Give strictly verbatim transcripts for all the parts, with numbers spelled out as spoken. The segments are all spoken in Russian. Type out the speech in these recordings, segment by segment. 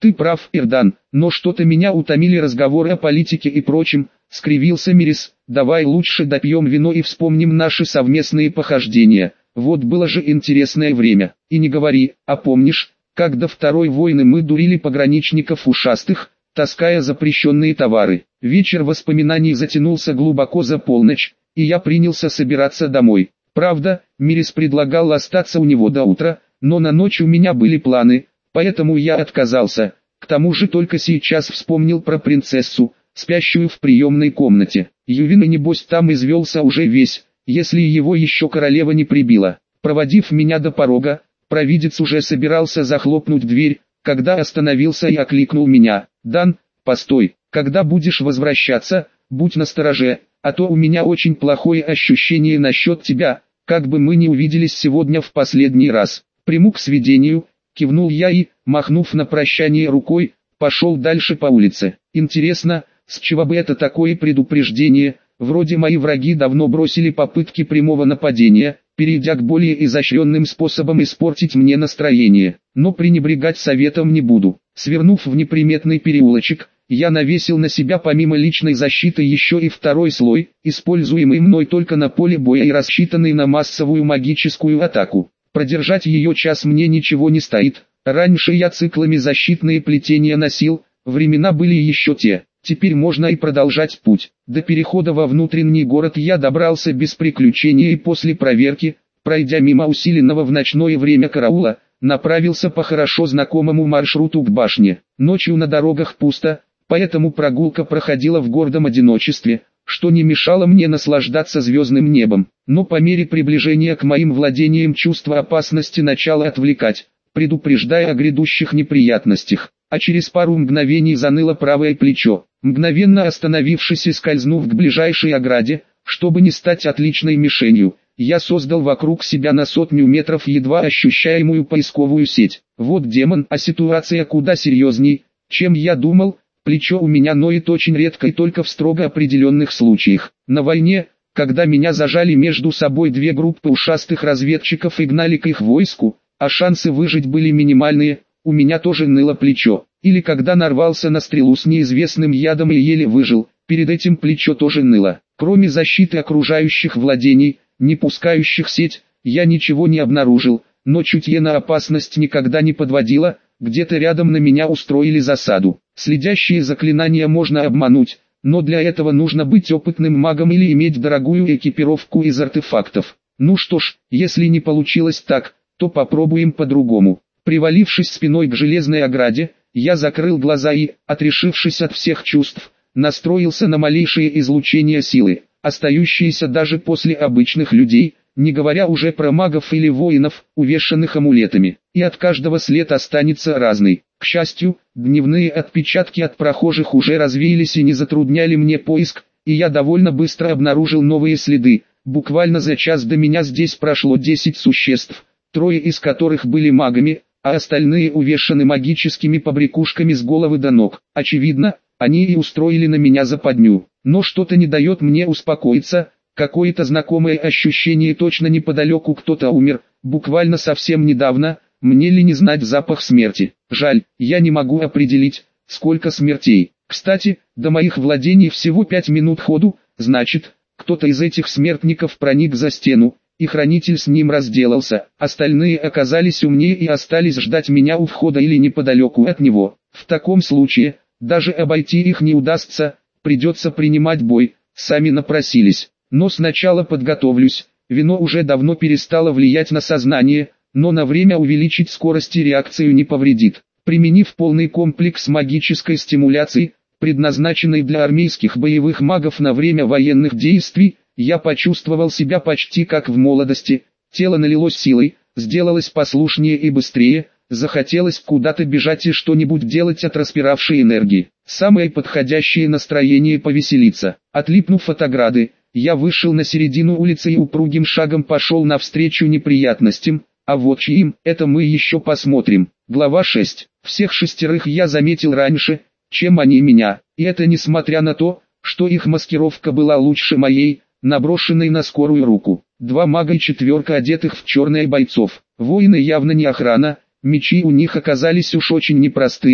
Ты прав, Эрдан, но что-то меня утомили разговоры о политике и прочем, скривился Мирис. Давай лучше допьем вино и вспомним наши совместные похождения. Вот было же интересное время. И не говори, а помнишь, как до Второй войны мы дурили пограничников ушастых, таская запрещенные товары. Вечер воспоминаний затянулся глубоко за полночь, и я принялся собираться домой. Правда, Мирис предлагал остаться у него до утра, но на ночь у меня были планы, поэтому я отказался. К тому же только сейчас вспомнил про принцессу, спящую в приемной комнате. Ювин, небось, там извелся уже весь, если его еще королева не прибила. Проводив меня до порога, провидец уже собирался захлопнуть дверь, когда остановился и окликнул меня. «Дан, постой, когда будешь возвращаться, будь настороже, а то у меня очень плохое ощущение насчет тебя, как бы мы не увиделись сегодня в последний раз». «Приму к сведению», кивнул я и, махнув на прощание рукой, пошел дальше по улице. Интересно, с чего бы это такое предупреждение? Вроде мои враги давно бросили попытки прямого нападения, перейдя к более изощренным способам испортить мне настроение. Но пренебрегать советом не буду. Свернув в неприметный переулочек, я навесил на себя помимо личной защиты еще и второй слой, используемый мной только на поле боя и рассчитанный на массовую магическую атаку. Продержать ее час мне ничего не стоит. Раньше я циклами защитные плетения носил, времена были еще те. Теперь можно и продолжать путь. До перехода во внутренний город я добрался без приключений и после проверки, пройдя мимо усиленного в ночное время караула, направился по хорошо знакомому маршруту к башне. Ночью на дорогах пусто, поэтому прогулка проходила в гордом одиночестве, что не мешало мне наслаждаться звездным небом. Но по мере приближения к моим владениям чувство опасности начало отвлекать, предупреждая о грядущих неприятностях. А через пару мгновений заныло правое плечо. Мгновенно остановившись и скользнув к ближайшей ограде, чтобы не стать отличной мишенью, я создал вокруг себя на сотню метров едва ощущаемую поисковую сеть. Вот демон, а ситуация куда серьезней, чем я думал. Плечо у меня ноет очень редко и только в строго определенных случаях. На войне, когда меня зажали между собой две группы ушастых разведчиков и гнали к их войску, а шансы выжить были минимальные, у меня тоже ныло плечо. Или когда нарвался на стрелу с неизвестным ядом и еле выжил, перед этим плечо тоже ныло. Кроме защиты окружающих владений, не пускающих сеть, я ничего не обнаружил, но чутье на опасность никогда не подводило, где-то рядом на меня устроили засаду. Следящие заклинания можно обмануть, но для этого нужно быть опытным магом или иметь дорогую экипировку из артефактов. Ну что ж, если не получилось так, то попробуем по-другому. Привалившись спиной к железной ограде, я закрыл глаза и, отрешившись от всех чувств, настроился на малейшее излучение силы, остающиеся даже после обычных людей, не говоря уже про магов или воинов, увешанных амулетами. И от каждого след останется разный. К счастью, дневные отпечатки от прохожих уже развеялись и не затрудняли мне поиск, и я довольно быстро обнаружил новые следы. Буквально за час до меня здесь прошло десять существ, трое из которых были магами, а остальные увешаны магическими побрякушками с головы до ног. Очевидно, они и устроили на меня западню. Но что-то не дает мне успокоиться, какое-то знакомое ощущение, точно неподалеку кто-то умер, буквально совсем недавно. Мне ли не знать запах смерти? Жаль, я не могу определить, сколько смертей. Кстати, до моих владений всего пять минут ходу, значит, кто-то из этих смертников проник за стену, и хранитель с ним разделался. Остальные оказались умнее и остались ждать меня у входа или неподалеку от него. В таком случае, даже обойти их не удастся, придется принимать бой, сами напросились. Но сначала подготовлюсь, вино уже давно перестало влиять на сознание, но на время увеличить скорость и реакцию не повредит. Применив полный комплекс магической стимуляции, предназначенный для армейских боевых магов на время военных действий, я почувствовал себя почти как в молодости, тело налилось силой, сделалось послушнее и быстрее, захотелось куда-то бежать и что-нибудь делать от распиравшей энергии. Самое подходящее настроение повеселиться. Отлипнув от ограды, я вышел на середину улицы и упругим шагом пошел навстречу неприятностям, а вот чьим, это мы еще посмотрим. Глава шесть. Всех шестерых я заметил раньше, чем они меня, и это несмотря на то, что их маскировка была лучше моей, наброшенной на скорую руку. Два мага и четверка одетых в черные бойцов. Воины явно не охрана, мечи у них оказались уж очень непростые,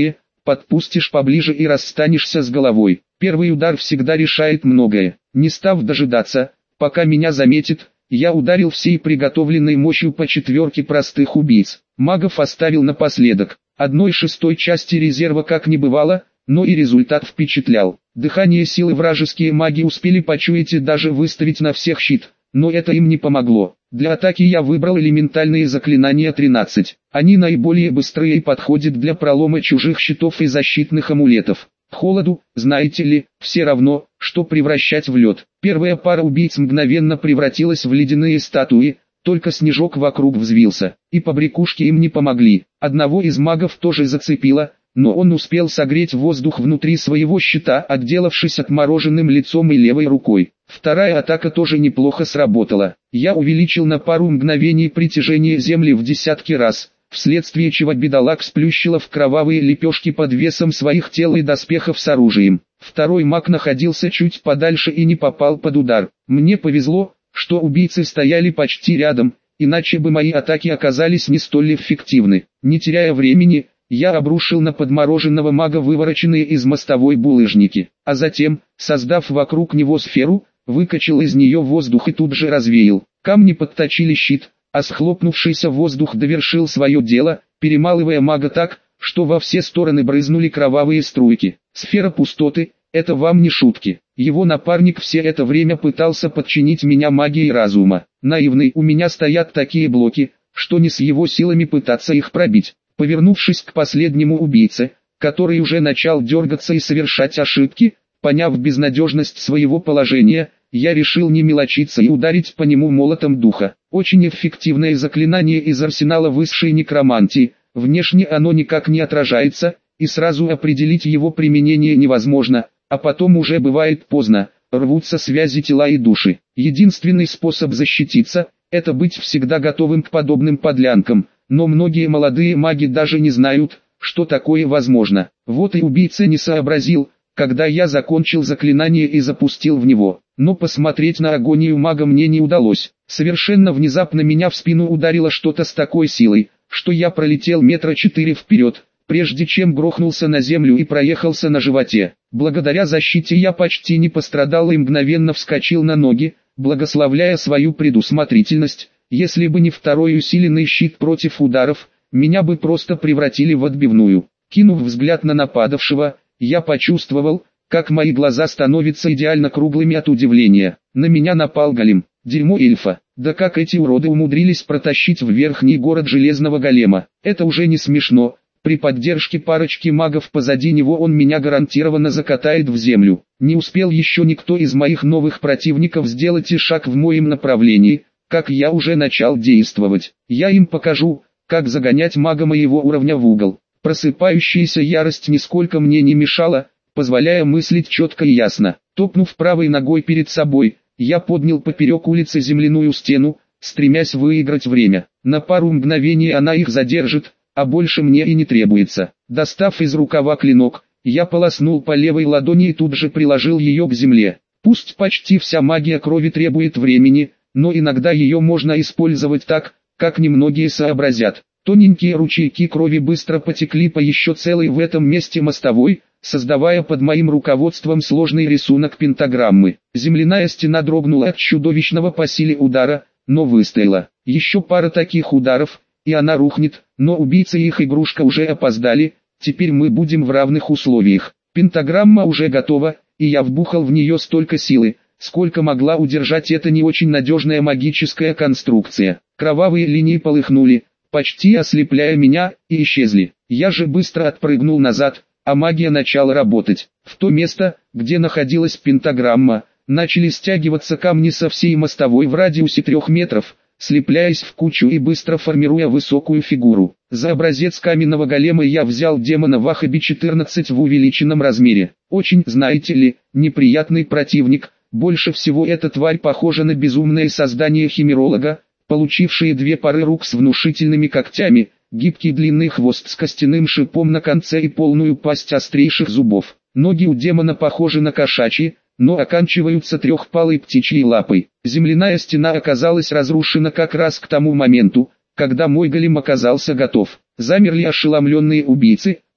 подпустишь поближе и расстанешься с головой. Первый удар всегда решает многое. Не став дожидаться, пока меня заметит, я ударил всей приготовленной мощью по четверке простых убийц. Магов оставил напоследок. Одной шестой части резерва как не бывало, но и результат впечатлял. Дыхание силы вражеские маги успели почуять и даже выставить на всех щит, но это им не помогло. Для атаки я выбрал элементальные заклинания тринадцать. Они наиболее быстрые и подходят для пролома чужих щитов и защитных амулетов. Холоду, знаете ли, все равно, что превращать в лед. Первая пара убийц мгновенно превратилась в ледяные статуи, только снежок вокруг взвился, и побрякушки им не помогли. Одного из магов тоже зацепило, но он успел согреть воздух внутри своего щита, отделавшись отмороженным лицом и левой рукой. Вторая атака тоже неплохо сработала. Я увеличил на пару мгновений притяжение земли в десятки раз, вследствие чего бедолаг сплющило в кровавые лепешки под весом своих тел и доспехов с оружием. Второй маг находился чуть подальше и не попал под удар. Мне повезло, что убийцы стояли почти рядом, иначе бы мои атаки оказались не столь эффективны. Не теряя времени, я обрушил на подмороженного мага вывороченные из мостовой булыжники, а затем, создав вокруг него сферу, выкачал из нее воздух и тут же развеял. Камни подточили щит, а схлопнувшийся воздух довершил свое дело, перемалывая мага так, что во все стороны брызнули кровавые струйки. Сфера пустоты — это вам не шутки. Его напарник все это время пытался подчинить меня магией разума. Наивный, у меня стоят такие блоки, что не с его силами пытаться их пробить. Повернувшись к последнему убийце, который уже начал дергаться и совершать ошибки, поняв безнадежность своего положения, я решил не мелочиться и ударить по нему молотом духа. Очень эффективное заклинание из арсенала высшей некромантии, внешне оно никак не отражается, и сразу определить его применение невозможно, а потом уже бывает поздно, рвутся связи тела и души. Единственный способ защититься – это быть всегда готовым к подобным подлянкам, но многие молодые маги даже не знают, что такое возможно. Вот и убийца не сообразил, когда я закончил заклинание и запустил в него. Но посмотреть на агонию мага мне не удалось. Совершенно внезапно меня в спину ударило что-то с такой силой, что я пролетел метра четыре вперед, прежде чем грохнулся на землю и проехался на животе. Благодаря защите я почти не пострадал и мгновенно вскочил на ноги, благословляя свою предусмотрительность. Если бы не второй усиленный щит против ударов, меня бы просто превратили в отбивную. Кинув взгляд на нападавшего, я почувствовал, как мои глаза становятся идеально круглыми от удивления. На меня напал голем. Дерьмо эльфа. Да как эти уроды умудрились протащить в верхний город железного голема. Это уже не смешно. При поддержке парочки магов позади него он меня гарантированно закатает в землю. Не успел еще никто из моих новых противников сделать и шаг в моем направлении, как я уже начал действовать. Я им покажу, как загонять мага моего уровня в угол. Просыпающаяся ярость нисколько мне не мешала, позволяя мыслить четко и ясно. Топнув правой ногой перед собой, я поднял поперек улицы земляную стену, стремясь выиграть время. На пару мгновений она их задержит, а больше мне и не требуется. Достав из рукава клинок, я полоснул по левой ладони и тут же приложил ее к земле. Пусть почти вся магия крови требует времени, но иногда ее можно использовать так, как немногие сообразят. Тоненькие ручейки крови быстро потекли по еще целой в этом месте мостовой, создавая под моим руководством сложный рисунок пентаграммы. Земляная стена дрогнула от чудовищного по силе удара, но выстояла. Еще пара таких ударов, и она рухнет, но убийцы и их игрушка уже опоздали, теперь мы будем в равных условиях. Пентаграмма уже готова, и я вбухал в нее столько силы, сколько могла удержать эта не очень надежная магическая конструкция. Кровавые линии полыхнули, почти ослепляя меня, и исчезли. Я же быстро отпрыгнул назад, а магия начала работать. В то место, где находилась пентаграмма, начали стягиваться камни со всей мостовой в радиусе трех метров, слепляясь в кучу и быстро формируя высокую фигуру. За образец каменного голема я взял демона Вахаби четырнадцать в увеличенном размере. Очень, знаете ли, неприятный противник. Больше всего эта тварь похожа на безумное создание химеролога, получившее две пары рук с внушительными когтями, гибкий длинный хвост с костяным шипом на конце и полную пасть острейших зубов. Ноги у демона похожи на кошачьи, но оканчиваются трехпалой птичьей лапой. Земляная стена оказалась разрушена как раз к тому моменту, когда мой голем оказался готов. Замерли ошеломленные убийцы,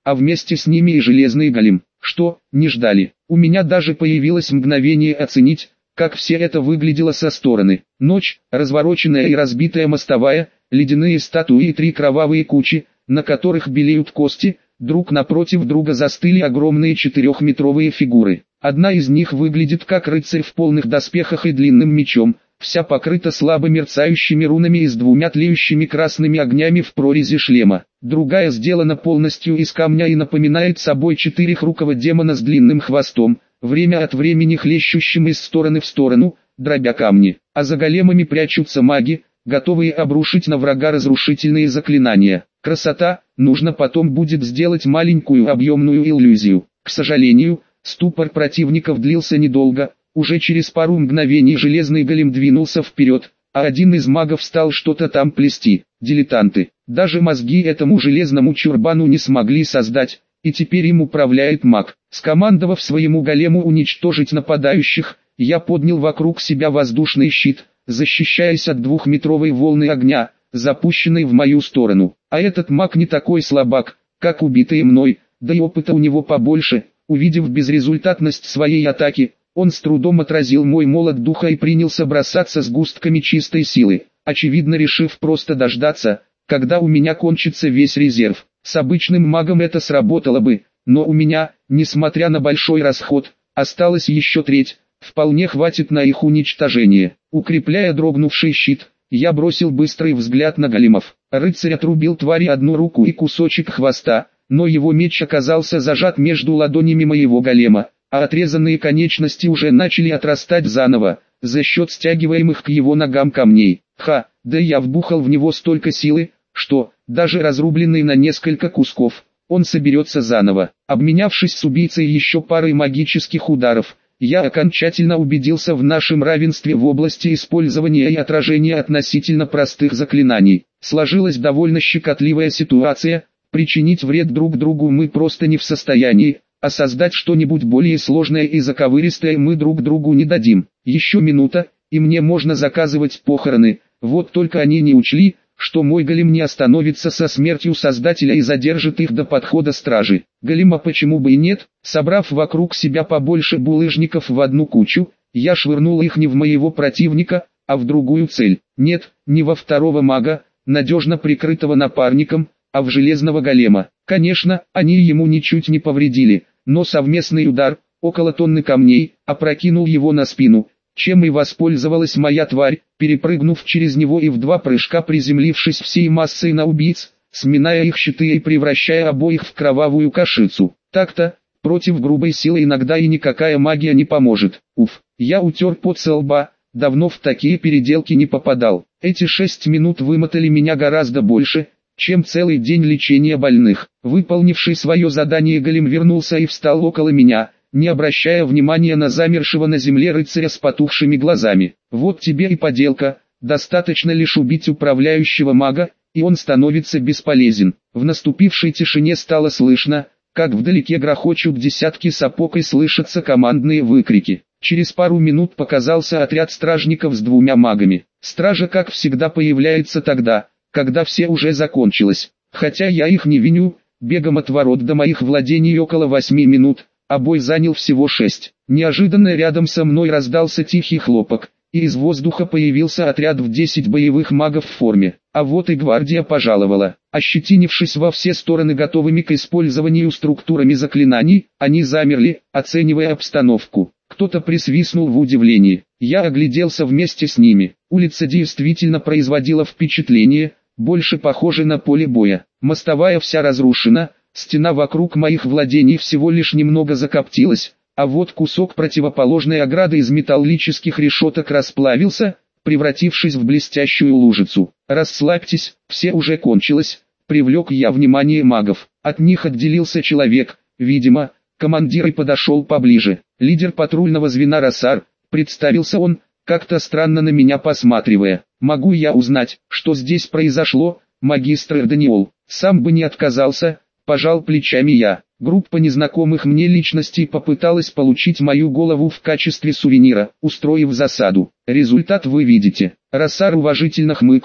а вместе с ними и железный голем. Что, не ждали? У меня даже появилось мгновение оценить, как все это выглядело со стороны. Ночь, развороченная и разбитая мостовая, ледяные статуи и три кровавые кучи, на которых белеют кости, друг напротив друга застыли огромные четырехметровые фигуры. Одна из них выглядит как рыцарь в полных доспехах и длинным мечом, вся покрыта слабо мерцающими рунами и с двумя тлеющими красными огнями в прорези шлема. Другая сделана полностью из камня и напоминает собой четырехрукого демона с длинным хвостом, время от времени хлещущим из стороны в сторону, дробя камни. А за големами прячутся маги, готовые обрушить на врага разрушительные заклинания. Красота, нужно потом будет сделать маленькую объемную иллюзию. К сожалению, ступор противников длился недолго, уже через пару мгновений железный голем двинулся вперед, а один из магов стал что-то там плести. Дилетанты, даже мозги этому железному чурбану не смогли создать, и теперь им управляет маг. Скомандовав своему голему уничтожить нападающих, я поднял вокруг себя воздушный щит, защищаясь от двухметровой волны огня, запущенной в мою сторону. А этот маг не такой слабак, как убитый мной, да и опыта у него побольше. Увидев безрезультатность своей атаки, он с трудом отразил мой молот духа и принялся бросаться сгустками чистой силы, очевидно решив просто дождаться, когда у меня кончится весь резерв. С обычным магом это сработало бы, но у меня, несмотря на большой расход, осталась еще треть, вполне хватит на их уничтожение. Укрепляя дрогнувший щит, я бросил быстрый взгляд на големов. Рыцарь отрубил твари одну руку и кусочек хвоста, но его меч оказался зажат между ладонями моего голема, а отрезанные конечности уже начали отрастать заново, за счет стягиваемых к его ногам камней. Ха, да я вбухал в него столько силы, что, даже разрубленный на несколько кусков, он соберется заново. Обменявшись с убийцей еще парой магических ударов, я окончательно убедился в нашем равенстве в области использования и отражения относительно простых заклинаний. Сложилась довольно щекотливая ситуация, причинить вред друг другу мы просто не в состоянии, а создать что-нибудь более сложное и заковыристое мы друг другу не дадим. Еще минута, и мне можно заказывать похороны, вот только они не учли, что мой голем не остановится со смертью создателя и задержит их до подхода стражи. Голема почему бы и нет? Собрав вокруг себя побольше булыжников в одну кучу, я швырнул их не в моего противника, а в другую цель. Нет, не во второго мага, надежно прикрытого напарником, а в железного голема. Конечно, они ему ничуть не повредили, но совместный удар, около тонны камней, опрокинул его на спину, чем и воспользовалась моя тварь, перепрыгнув через него и в два прыжка приземлившись всей массой на убийц, сминая их щиты и превращая обоих в кровавую кашицу. Так-то, против грубой силы иногда и никакая магия не поможет. Уф, я утер пот со лба, давно в такие переделки не попадал. Эти шесть минут вымотали меня гораздо больше, чем целый день лечения больных. Выполнивший свое задание голем вернулся и встал около меня, не обращая внимания на замершего на земле рыцаря с потухшими глазами. Вот тебе и поделка, достаточно лишь убить управляющего мага, и он становится бесполезен. В наступившей тишине стало слышно, как вдалеке грохочут десятки сапог и слышатся командные выкрики. Через пару минут показался отряд стражников с двумя магами. Стража, как всегда, появляется тогда, когда все уже закончилось. Хотя я их не виню, бегом от ворот до моих владений около восьми минут, а бой занял всего шесть. Неожиданно рядом со мной раздался тихий хлопок, и из воздуха появился отряд в десять боевых магов в форме. А вот и гвардия пожаловала. Ощетинившись во все стороны готовыми к использованию структурами заклинаний, они замерли, оценивая обстановку. Кто-то присвистнул в удивлении. Я огляделся вместе с ними. Улица действительно производила впечатление, больше похоже на поле боя. Мостовая вся разрушена, стена вокруг моих владений всего лишь немного закоптилась, а вот кусок противоположной ограды из металлических решеток расплавился, превратившись в блестящую лужицу. «Расслабьтесь, все уже кончилось», — привлек я внимание магов. От них отделился человек, видимо, командир, и подошел поближе. «Лидер патрульного звена Рассар», — представился он, как-то странно на меня посматривая. «Могу я узнать, что здесь произошло, магистр Даниол?» «Сам бы не отказался», — пожал плечами я. Группа незнакомых мне личностей попыталась получить мою голову в качестве сувенира, устроив засаду. Результат вы видите. Рассар уважительно хмыкнул,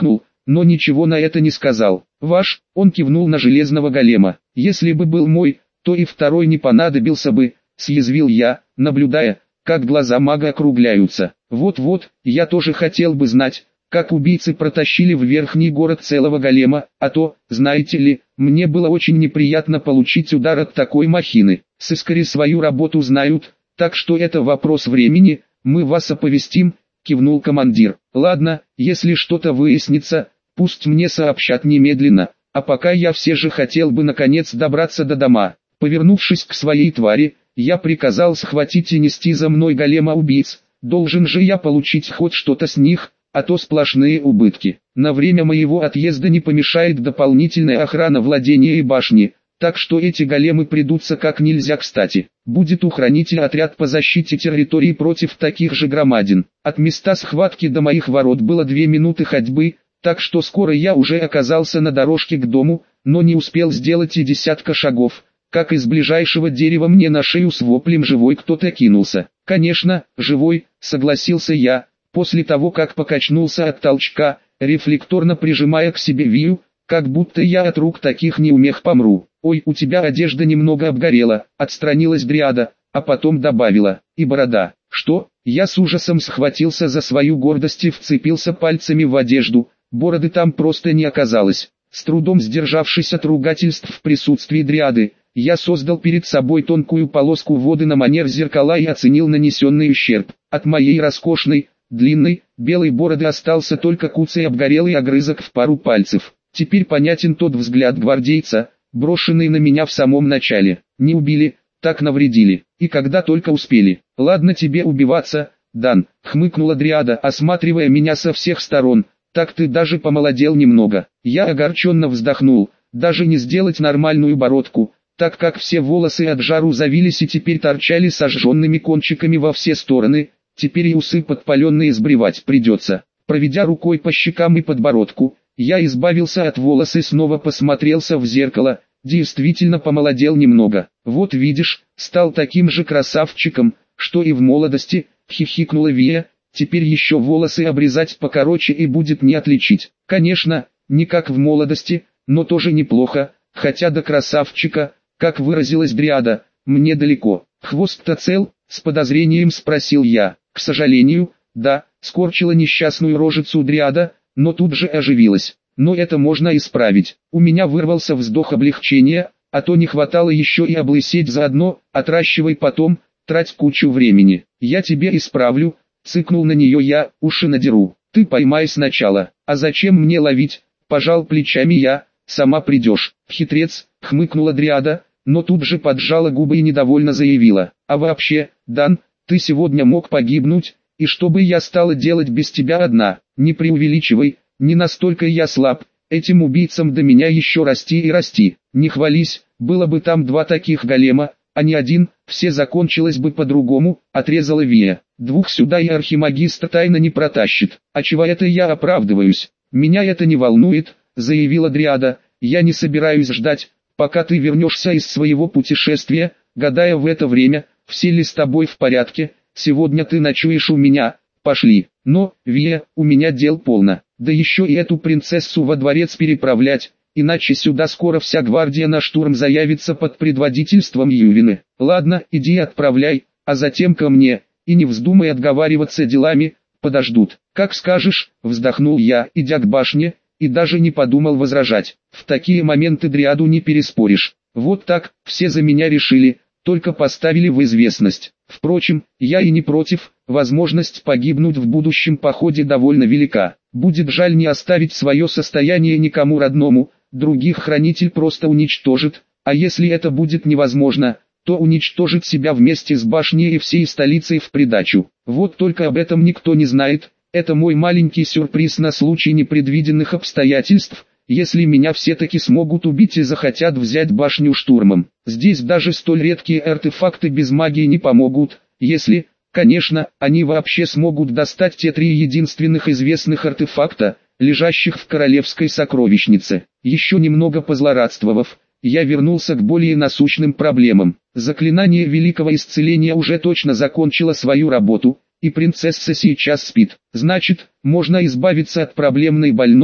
но ничего на это не сказал. Ваш, он кивнул на железного голема. Если бы был мой, то и второй не понадобился бы, съязвил я, наблюдая, как глаза мага округляются. Вот-вот, я тоже хотел бы знать, как убийцы протащили в верхний город целого голема, а то, знаете ли, мне было очень неприятно получить удар от такой махины. Сыскари свою работу знают, так что это вопрос времени, мы вас оповестим, кивнул командир. Ладно, если что-то выяснится, пусть мне сообщат немедленно, а пока я все же хотел бы наконец добраться до дома. Повернувшись к своей твари, я приказал схватить и нести за мной голема-убийц, должен же я получить хоть что-то с них, а то сплошные убытки. На время моего отъезда не помешает дополнительная охрана владения и башни, так что эти големы придутся как нельзя кстати. Будет у хранителя отряд по защите территории против таких же громадин. От места схватки до моих ворот было две минуты ходьбы, так что скоро я уже оказался на дорожке к дому, но не успел сделать и десятка шагов, как из ближайшего дерева мне на шею с воплем «Живой!» кто-то кинулся. Конечно, живой, согласился я, после того как покачнулся от толчка, рефлекторно прижимая к себе Вию, как будто я от рук таких неумех помру. «Ой, у тебя одежда немного обгорела», отстранилась Дриада, а потом добавила, «и борода». «Что?» Я с ужасом схватился за свою гордость и вцепился пальцами в одежду, бороды там просто не оказалось. С трудом сдержавшись от ругательств в присутствии Дриады, я создал перед собой тонкую полоску воды на манер зеркала и оценил нанесенный ущерб. От моей роскошной, длинной, белой бороды остался только куцый обгорелый огрызок в пару пальцев. Теперь понятен тот взгляд гвардейца, брошенный на меня в самом начале. Не убили, так навредили. И когда только успели. Ладно тебе убиваться, Дан, хмыкнула Дриада, осматривая меня со всех сторон. Так ты даже помолодел немного. Я огорченно вздохнул, даже не сделать нормальную бородку, так как все волосы от жару завились и теперь торчали сожженными кончиками во все стороны, теперь и усы подпаленные сбривать придется. Проведя рукой по щекам и подбородку, я избавился от волос и снова посмотрелся в зеркало, действительно помолодел немного. Вот видишь, стал таким же красавчиком, что и в молодости, хихикнула Вия, теперь еще волосы обрезать покороче и будет не отличить. Конечно, не как в молодости, но тоже неплохо, хотя до красавчика, как выразилась Дриада, мне далеко. Хвост-то цел? С подозрением спросил я. К сожалению, да, скорчила несчастную рожицу Дриада, но тут же оживилась. Но это можно исправить. У меня вырвался вздох облегчения, а то не хватало еще и облысеть заодно, отращивай потом, трать кучу времени. Я тебе исправлю, цыкнул на нее я, уши надеру. Ты поймай сначала, а зачем мне ловить? Пожал плечами я, сама придешь. Хитрец, хмыкнула Дриада, но тут же поджала губы и недовольно заявила. А вообще, Дан, ты сегодня мог погибнуть, и что бы я стала делать без тебя одна? Не преувеличивай, не настолько я слаб, этим убийцам до меня еще расти и расти. Не хвались, было бы там два таких голема, а не один, все закончилось бы по-другому, отрезала Вия. Двух сюда и архимагистр тайно не протащит. А чего это я оправдываюсь? Меня это не волнует, заявила Дриада, я не собираюсь ждать, пока ты вернешься из своего путешествия, гадая в это время, все ли с тобой в порядке, сегодня ты ночуешь у меня, пошли. Но, Вия, у меня дел полно, да еще и эту принцессу во дворец переправлять, иначе сюда скоро вся гвардия на штурм заявится под предводительством Ювины. Ладно, иди отправляй, а затем ко мне, и не вздумай отговариваться делами, подождут. Как скажешь, вздохнул я, идя к башне, и даже не подумал возражать. В такие моменты Дриаду не переспоришь. Вот так, все за меня решили, только поставили в известность. Впрочем, я и не против, возможность погибнуть в будущем походе довольно велика. Будет жаль не оставить свое состояние никому родному, других хранитель просто уничтожит, а если это будет невозможно, то уничтожит себя вместе с башней и всей столицей в придачу. Вот только об этом никто не знает, это мой маленький сюрприз на случай непредвиденных обстоятельств, если меня все-таки смогут убить и захотят взять башню штурмом. Здесь даже столь редкие артефакты без магии не помогут, если, конечно, они вообще смогут достать те три единственных известных артефакта, лежащих в королевской сокровищнице. Еще немного позлорадствовав, я вернулся к более насущным проблемам. Заклинание великого исцеления уже точно закончило свою работу, и принцесса сейчас спит. Значит, можно избавиться от проблемной больной,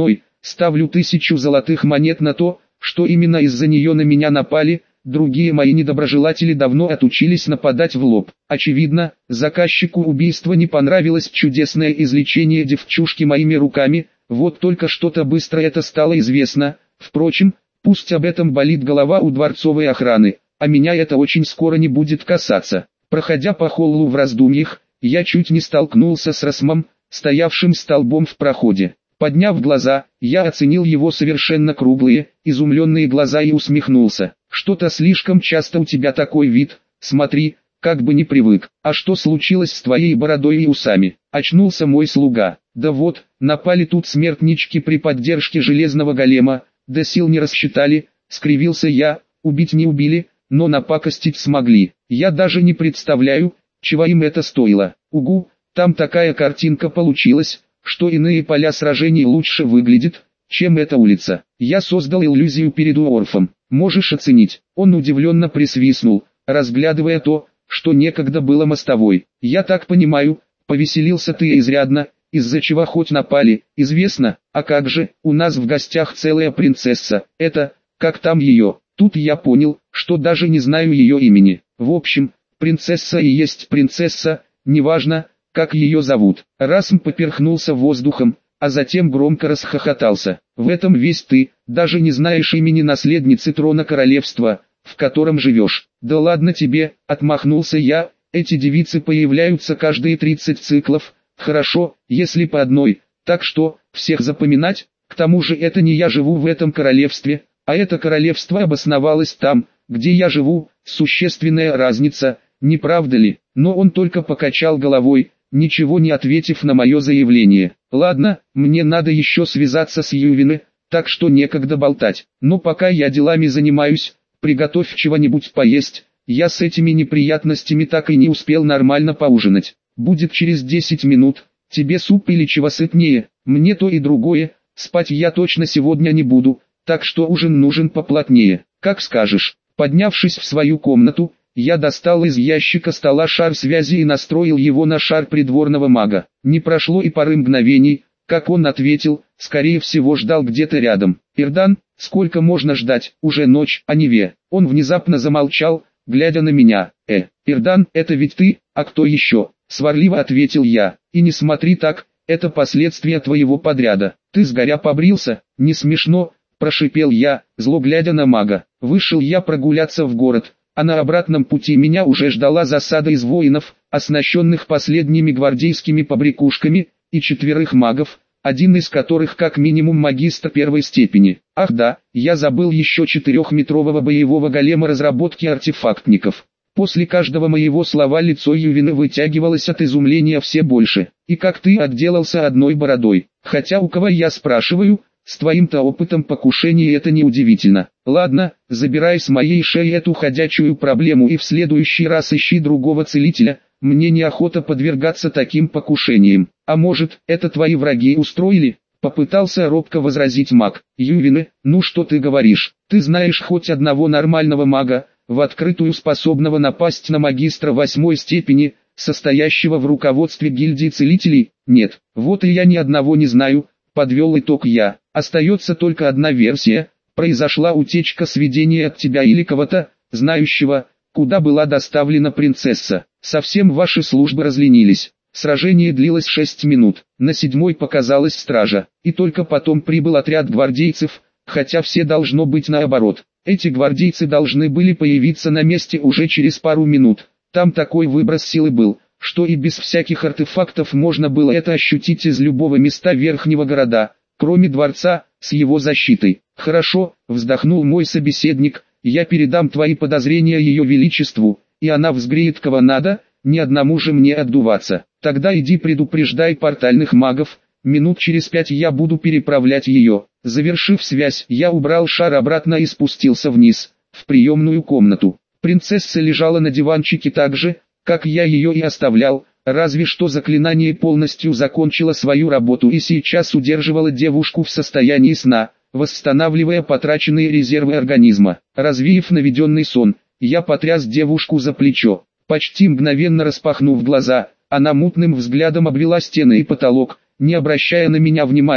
ставлю тысячу золотых монет на то, что именно из-за нее на меня напали. Другие мои недоброжелатели давно отучились нападать в лоб. Очевидно, заказчику убийства не понравилось чудесное излечение девчушки моими руками, вот только что-то быстро это стало известно. Впрочем, пусть об этом болит голова у дворцовой охраны, а меня это очень скоро не будет касаться. Проходя по холлу в раздумьях, я чуть не столкнулся с Расмом, стоявшим столбом в проходе. Подняв глаза, я оценил его совершенно круглые, изумленные глаза и усмехнулся. «Что-то слишком часто у тебя такой вид, смотри, как бы не привык. А что случилось с твоей бородой и усами?» Очнулся мой слуга. «Да вот, напали тут смертнички при поддержке железного голема, да сил не рассчитали», скривился я. «Убить не убили, но напакостить смогли. Я даже не представляю, чего им это стоило. Угу, там такая картинка получилась, что иные поля сражений лучше выглядят, чем эта улица. Я создал иллюзию перед Уорфом. Можешь оценить». Он удивленно присвистнул, разглядывая то, что некогда было мостовой. «Я так понимаю, повеселился ты изрядно, из-за чего хоть напали, известно. А как же, у нас в гостях целая принцесса. Это, как там ее?» Тут я понял, что даже не знаю ее имени. В общем, принцесса и есть принцесса, неважно, как ее зовут. Расм поперхнулся воздухом, а затем громко расхохотался. «В этом весь ты, даже не знаешь имени наследницы трона королевства, в котором живешь». «Да ладно тебе», — отмахнулся я, — «эти девицы появляются каждые тридцать циклов, хорошо, если по одной, так что, всех запоминать? К тому же это не я живу в этом королевстве, а это королевство обосновалось там, где я живу, существенная разница, не правда ли?» Но он только покачал головой, ничего не ответив на мое заявление. «Ладно, мне надо еще связаться с Ювине, так что некогда болтать. Но пока я делами занимаюсь, приготовь чего-нибудь поесть, я с этими неприятностями так и не успел нормально поужинать. Будет через десять минут, тебе суп или чего сытнее?» «Мне то и другое, спать я точно сегодня не буду, так что ужин нужен поплотнее». «Как скажешь». Поднявшись в свою комнату, я достал из ящика стола шар связи и настроил его на шар придворного мага. Не прошло и пары мгновений, как он ответил, скорее всего ждал где-то рядом. «Ирдан, сколько можно ждать, уже ночь, а не ве». Он внезапно замолчал, глядя на меня. «Э, Ирдан, это ведь ты, а кто еще?» Сварливо ответил я. «И не смотри так, это последствия твоего подряда. Ты сгоря побрился?» «Не смешно», прошипел я, зло глядя на мага. Вышел я прогуляться в город, а на обратном пути меня уже ждала засада из воинов, оснащенных последними гвардейскими побрякушками, и четверых магов, один из которых как минимум магистр первой степени. Ах да, я забыл еще четырехметрового боевого голема разработки артефактников. После каждого моего слова лицо Ювины вытягивалось от изумления все больше. «И как ты отделался одной бородой? Хотя у кого я спрашиваю? С твоим-то опытом покушения это не удивительно. Ладно, забирай с моей шеи эту ходячую проблему и в следующий раз ищи другого целителя, мне неохота подвергаться таким покушениям. А может, это твои враги устроили?» Попытался робко возразить маг. «Ювины, ну что ты говоришь? Ты знаешь хоть одного нормального мага, в открытую способного напасть на магистра восьмой степени, состоящего в руководстве гильдии целителей? Нет, вот и я ни одного не знаю», подвел итог я. «Остается только одна версия, произошла утечка сведений от тебя или кого-то, знающего, куда была доставлена принцесса. Совсем ваши службы разленились». Сражение длилось шесть минут, на седьмой показалась стража, и только потом прибыл отряд гвардейцев, хотя все должно быть наоборот. Эти гвардейцы должны были появиться на месте уже через пару минут, там такой выброс силы был, что и без всяких артефактов можно было это ощутить из любого места верхнего города, кроме дворца, с его защитой. «Хорошо», вздохнул мой собеседник, «я передам твои подозрения ее величеству, и она взгреет кого надо, ни одному же мне отдуваться. Тогда иди предупреждай портальных магов, минут через пять я буду переправлять ее». Завершив связь, я убрал шар обратно и спустился вниз, в приемную комнату. Принцесса лежала на диванчике так же, как я ее и оставлял, разве что заклинание полностью закончило свою работу и сейчас удерживало девушку в состоянии сна, восстанавливая потраченные резервы организма. Развеяв наведенный сон, я потряс девушку за плечо. Почти мгновенно распахнув глаза, она мутным взглядом обвела стены и потолок, не обращая на меня внимания,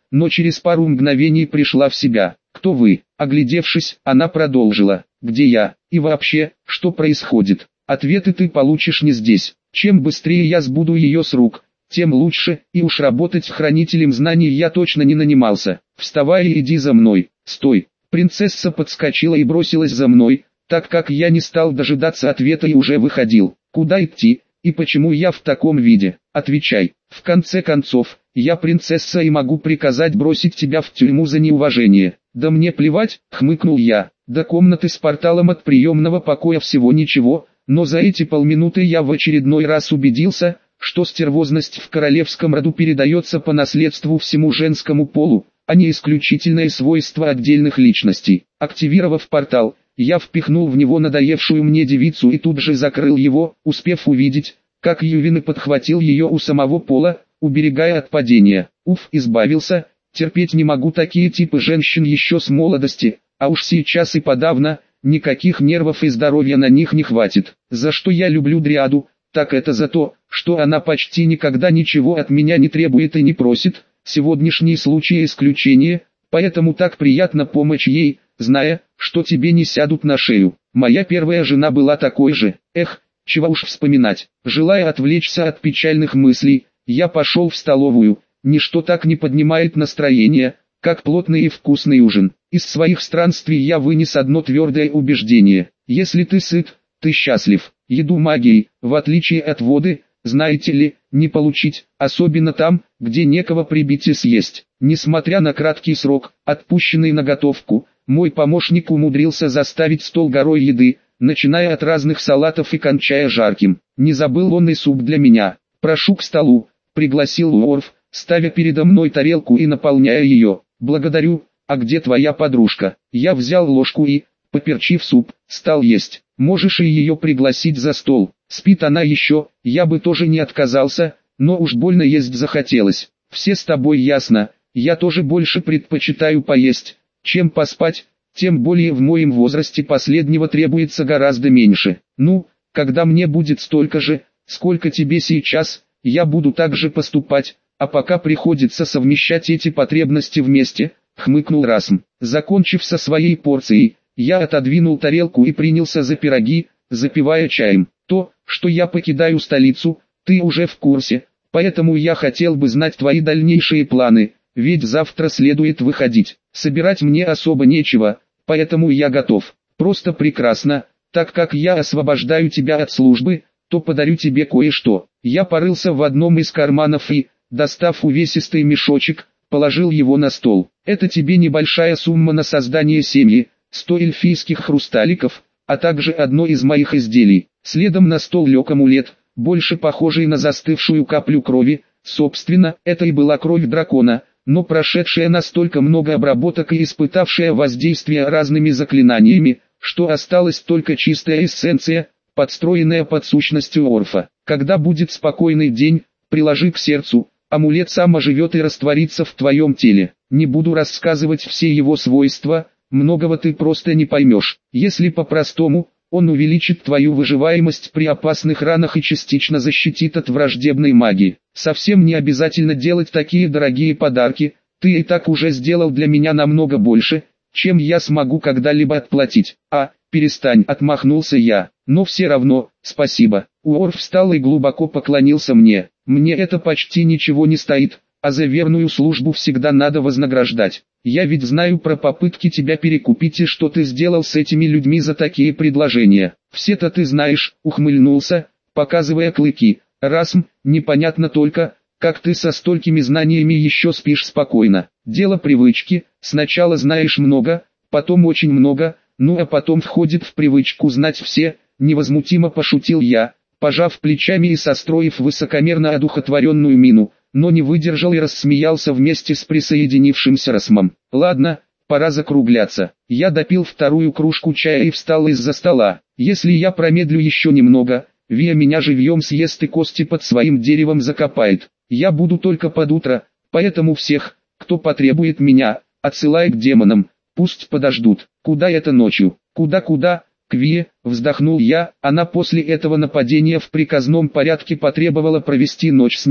но через пару мгновений пришла в себя. «Кто вы?» Оглядевшись, она продолжила. «Где я? И вообще, что происходит?» «Ответы ты получишь не здесь. Чем быстрее я сбуду ее с рук, тем лучше, и уж работать хранителем знаний я точно не нанимался. Вставай и иди за мной». «Стой!» Принцесса подскочила и бросилась за мной, так как я не стал дожидаться ответа и уже выходил. «Куда идти? И почему я в таком виде? Отвечай. В конце концов, я принцесса и могу приказать бросить тебя в тюрьму за неуважение». «Да мне плевать», — хмыкнул я. «До комнаты с порталом от приемного покоя всего ничего, но за эти полминуты я в очередной раз убедился, что стервозность в королевском роду передается по наследству всему женскому полу, а не исключительное свойство отдельных личностей». Активировав портал, я впихнул в него надоевшую мне девицу и тут же закрыл его, успев увидеть, как Ювин подхватил ее у самого пола, уберегая от падения. Уф, избавился, терпеть не могу такие типы женщин еще с молодости, а уж сейчас и подавно, никаких нервов и здоровья на них не хватит. За что я люблю Дриаду, так это за то, что она почти никогда ничего от меня не требует и не просит, сегодняшний случай исключение, поэтому так приятно помочь ей, зная, что тебе не сядут на шею. Моя первая жена была такой же. Эх, чего уж вспоминать. Желая отвлечься от печальных мыслей, я пошел в столовую. Ничто так не поднимает настроение, как плотный и вкусный ужин. Из своих странствий я вынес одно твердое убеждение. Если ты сыт, ты счастлив. Еду магией, в отличие от воды, знаете ли, не получить, особенно там, где некого прибить и съесть. Несмотря на краткий срок, отпущенный на готовку, мой помощник умудрился заставить стол горой еды, начиная от разных салатов и кончая жарким. Не забыл он и суп для меня. «Прошу к столу», — пригласил Уорф, ставя передо мной тарелку и наполняя ее. «Благодарю, а где твоя подружка?» Я взял ложку и, поперчив суп, стал есть. «Можешь и ее пригласить за стол. Спит она еще, я бы тоже не отказался, но уж больно есть захотелось. Все с тобой ясно, я тоже больше предпочитаю поесть, чем поспать, тем более в моем возрасте последнего требуется гораздо меньше. Ну, когда мне будет столько же, сколько тебе сейчас, я буду так же поступать, а пока приходится совмещать эти потребности вместе», — хмыкнул Расм. Закончив со своей порцией, я отодвинул тарелку и принялся за пироги, запивая чаем. «То, что я покидаю столицу, ты уже в курсе, поэтому я хотел бы знать твои дальнейшие планы, ведь завтра следует выходить. Собирать мне особо нечего, поэтому я готов». «Просто прекрасно, так как я освобождаю тебя от службы, то подарю тебе кое-что». Я порылся в одном из карманов и, достав увесистый мешочек, положил его на стол. «Это тебе небольшая сумма на создание семьи, сто эльфийских хрусталиков, а также одно из моих изделий». Следом на стол лег амулет, больше похожий на застывшую каплю крови. Собственно, это и была кровь дракона, но прошедшая настолько много обработок и испытавшая воздействие разными заклинаниями, что осталась только чистая эссенция, подстроенная под сущность Уорфа. Когда будет спокойный день, приложи к сердцу, амулет сам оживет и растворится в твоем теле. Не буду рассказывать все его свойства, многого ты просто не поймешь. Если по-простому, он увеличит твою выживаемость при опасных ранах и частично защитит от враждебной магии. Совсем не обязательно делать такие дорогие подарки, ты и так уже сделал для меня намного больше, чем я смогу когда-либо отплатить. «А, перестань», — отмахнулся я, — «но все равно, спасибо». Уорф встал и глубоко поклонился мне. «Мне это почти ничего не стоит, а за верную службу всегда надо вознаграждать. Я ведь знаю про попытки тебя перекупить и что ты сделал с этими людьми за такие предложения». «Все-то ты знаешь», — ухмыльнулся, показывая клыки. «Расм, непонятно только, как ты со столькими знаниями еще спишь спокойно. Дело привычки, сначала знаешь много, потом очень много, ну а потом входит в привычку знать все», — невозмутимо пошутил я, пожав плечами и состроив высокомерно одухотворенную мину, но не выдержал и рассмеялся вместе с присоединившимся Расмом. «Ладно, пора закругляться». Я допил вторую кружку чая и встал из-за стола. «Если я промедлю еще немного, Вия меня живьем съест и кости под своим деревом закопает. Я буду только под утро, поэтому всех, кто потребует меня, отсылай к демонам, пусть подождут». «Куда это ночью? Куда-куда?» «К Вие», вздохнул я, она после этого нападения в приказном порядке потребовала провести ночь с ней,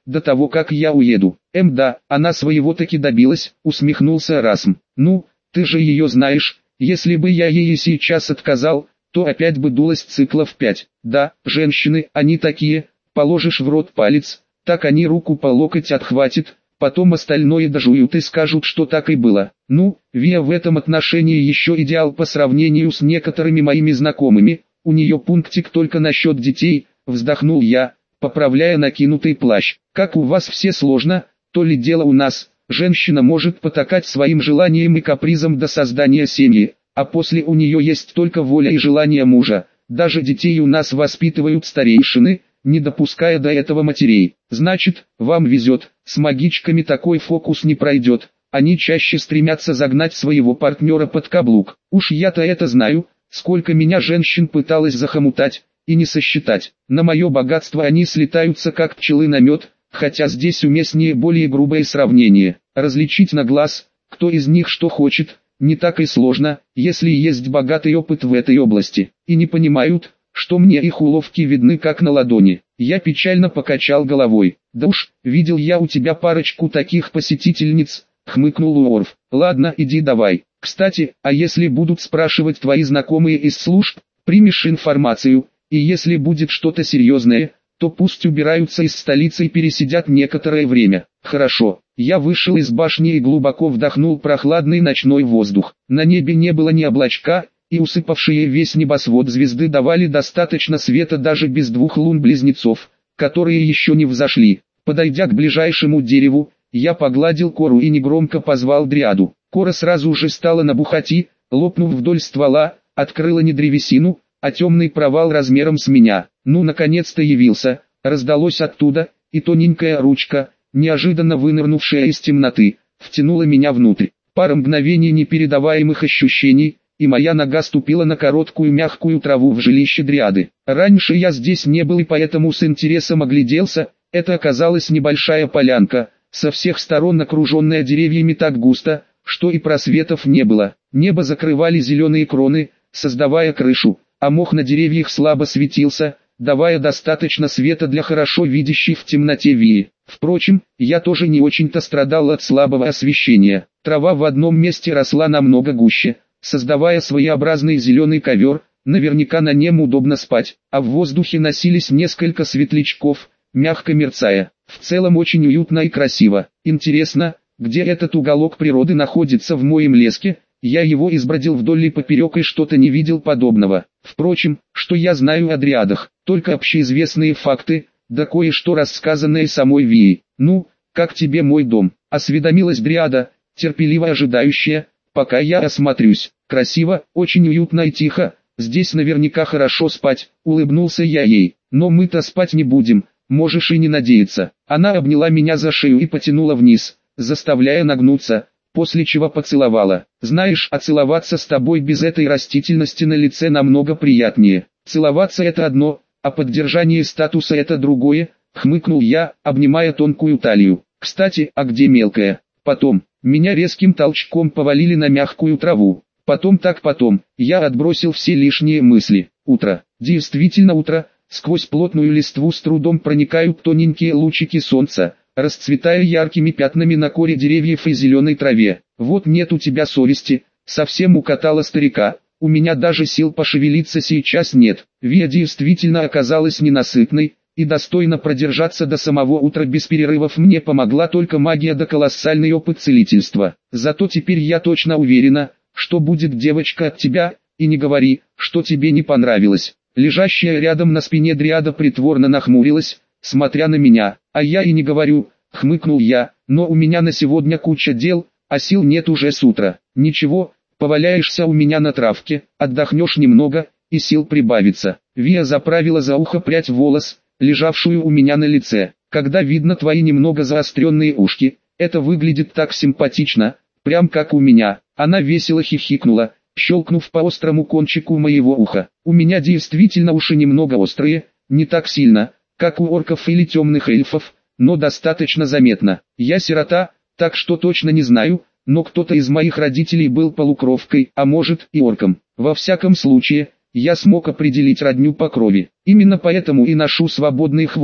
до того как я уеду. Эм да, она своего таки добилась, усмехнулся Расм. Ну, ты же ее знаешь, если бы я ей сейчас отказал, то опять бы дулась циклов пять. Да, женщины, они такие, положишь в рот палец, так они руку по локоть отхватят, потом остальное дожуют и скажут, что так и было. Ну, Виа в этом отношении еще идеал по сравнению с некоторыми моими знакомыми, у нее пунктик только насчет детей, вздохнул я, поправляя накинутый плащ. Как у вас все сложно, то ли дело у нас, женщина может потакать своим желаниям и капризам до создания семьи, а после у нее есть только воля и желание мужа. Даже детей у нас воспитывают старейшины, не допуская до этого матерей. Значит, вам везет, с магичками такой фокус не пройдет, они чаще стремятся загнать своего партнера под каблук. Уж я-то это знаю, сколько меня женщин пыталось захомутать, и не сосчитать. На мое богатство они слетаются как пчелы на мед, хотя здесь уместнее более грубое сравнение. Различить на глаз, кто из них что хочет, не так и сложно, если есть богатый опыт в этой области, и не понимают, что мне их уловки видны как на ладони. Я печально покачал головой. Да уж, видел я у тебя парочку таких посетительниц, хмыкнул Уорф. Ладно, иди давай. Кстати, а если будут спрашивать твои знакомые из служб, примешь информацию, и если будет что-то серьезное, то пусть убираются из столицы и пересидят некоторое время. Хорошо. Я вышел из башни и глубоко вдохнул прохладный ночной воздух. На небе не было ни облачка, и усыпавшие весь небосвод звезды давали достаточно света даже без двух лун-близнецов, которые еще не взошли. Подойдя к ближайшему дереву, я погладил кору и негромко позвал дриаду. Кора сразу же стала набухать и, лопнув вдоль ствола, открыла не древесину, а темный провал размером с меня. Ну, наконец-то явился, раздалось оттуда, и тоненькая ручка, неожиданно вынырнувшая из темноты, втянула меня внутрь. Пара мгновений непередаваемых ощущений, и моя нога ступила на короткую мягкую траву в жилище дриады. Раньше я здесь не был и поэтому с интересом огляделся. Это оказалась небольшая полянка, со всех сторон окруженная деревьями так густо, что и просветов не было. Небо закрывали зеленые кроны, создавая крышу, а мох на деревьях слабо светился, давая достаточно света для хорошо видящей в темноте Вии. Впрочем, я тоже не очень-то страдал от слабого освещения. Трава в одном месте росла намного гуще, создавая своеобразный зеленый ковер, наверняка на нем удобно спать, а в воздухе носились несколько светлячков, мягко мерцая. В целом очень уютно и красиво. Интересно, где этот уголок природы находится в моем леске? Я его избродил вдоль и поперек и что-то не видел подобного. Впрочем, что я знаю о дриадах? Только общеизвестные факты, да кое-что рассказанное самой Вией. Ну, как тебе мой дом? Осведомилась дриада, терпеливо ожидающая, пока я осмотрюсь. Красиво, очень уютно и тихо, здесь наверняка хорошо спать, улыбнулся я ей. Но мы-то спать не будем, можешь и не надеяться. Она обняла меня за шею и потянула вниз, заставляя нагнуться, после чего поцеловала. Знаешь, а целоваться с тобой без этой растительности на лице намного приятнее. Целоваться это одно, а поддержание статуса это другое, хмыкнул я, обнимая тонкую талию. Кстати, а где мелкая? Потом, меня резким толчком повалили на мягкую траву. Потом так потом, я отбросил все лишние мысли. Утро, действительно утро, сквозь плотную листву с трудом проникают тоненькие лучики солнца, расцветая яркими пятнами на коре деревьев и зеленой траве. Вот нет у тебя совести, совсем укатала старика, у меня даже сил пошевелиться сейчас нет. Вия действительно оказалась ненасытной, и достойно продержаться до самого утра без перерывов мне помогла только магия да колоссальный опыт целительства. Зато теперь я точно уверена, что будет девочка от тебя, и не говори, что тебе не понравилось. Лежащая рядом на спине дриада притворно нахмурилась, смотря на меня. А я и не говорю, хмыкнул я, но у меня на сегодня куча дел, а сил нет уже с утра. Ничего, поваляешься у меня на травке, отдохнешь немного, и сил прибавится. Вия заправила за ухо прядь волос, лежавшую у меня на лице. Когда видно твои немного заостренные ушки, это выглядит так симпатично, прям как у меня. Она весело хихикнула, щелкнув по острому кончику моего уха. У меня действительно уши немного острые, не так сильно, как у орков или темных эльфов, но достаточно заметно. Я сирота, так что точно не знаю, но кто-то из моих родителей был полукровкой, а может и орком. Во всяком случае, я смог определить родню по крови. Именно поэтому и ношу свободный хвост,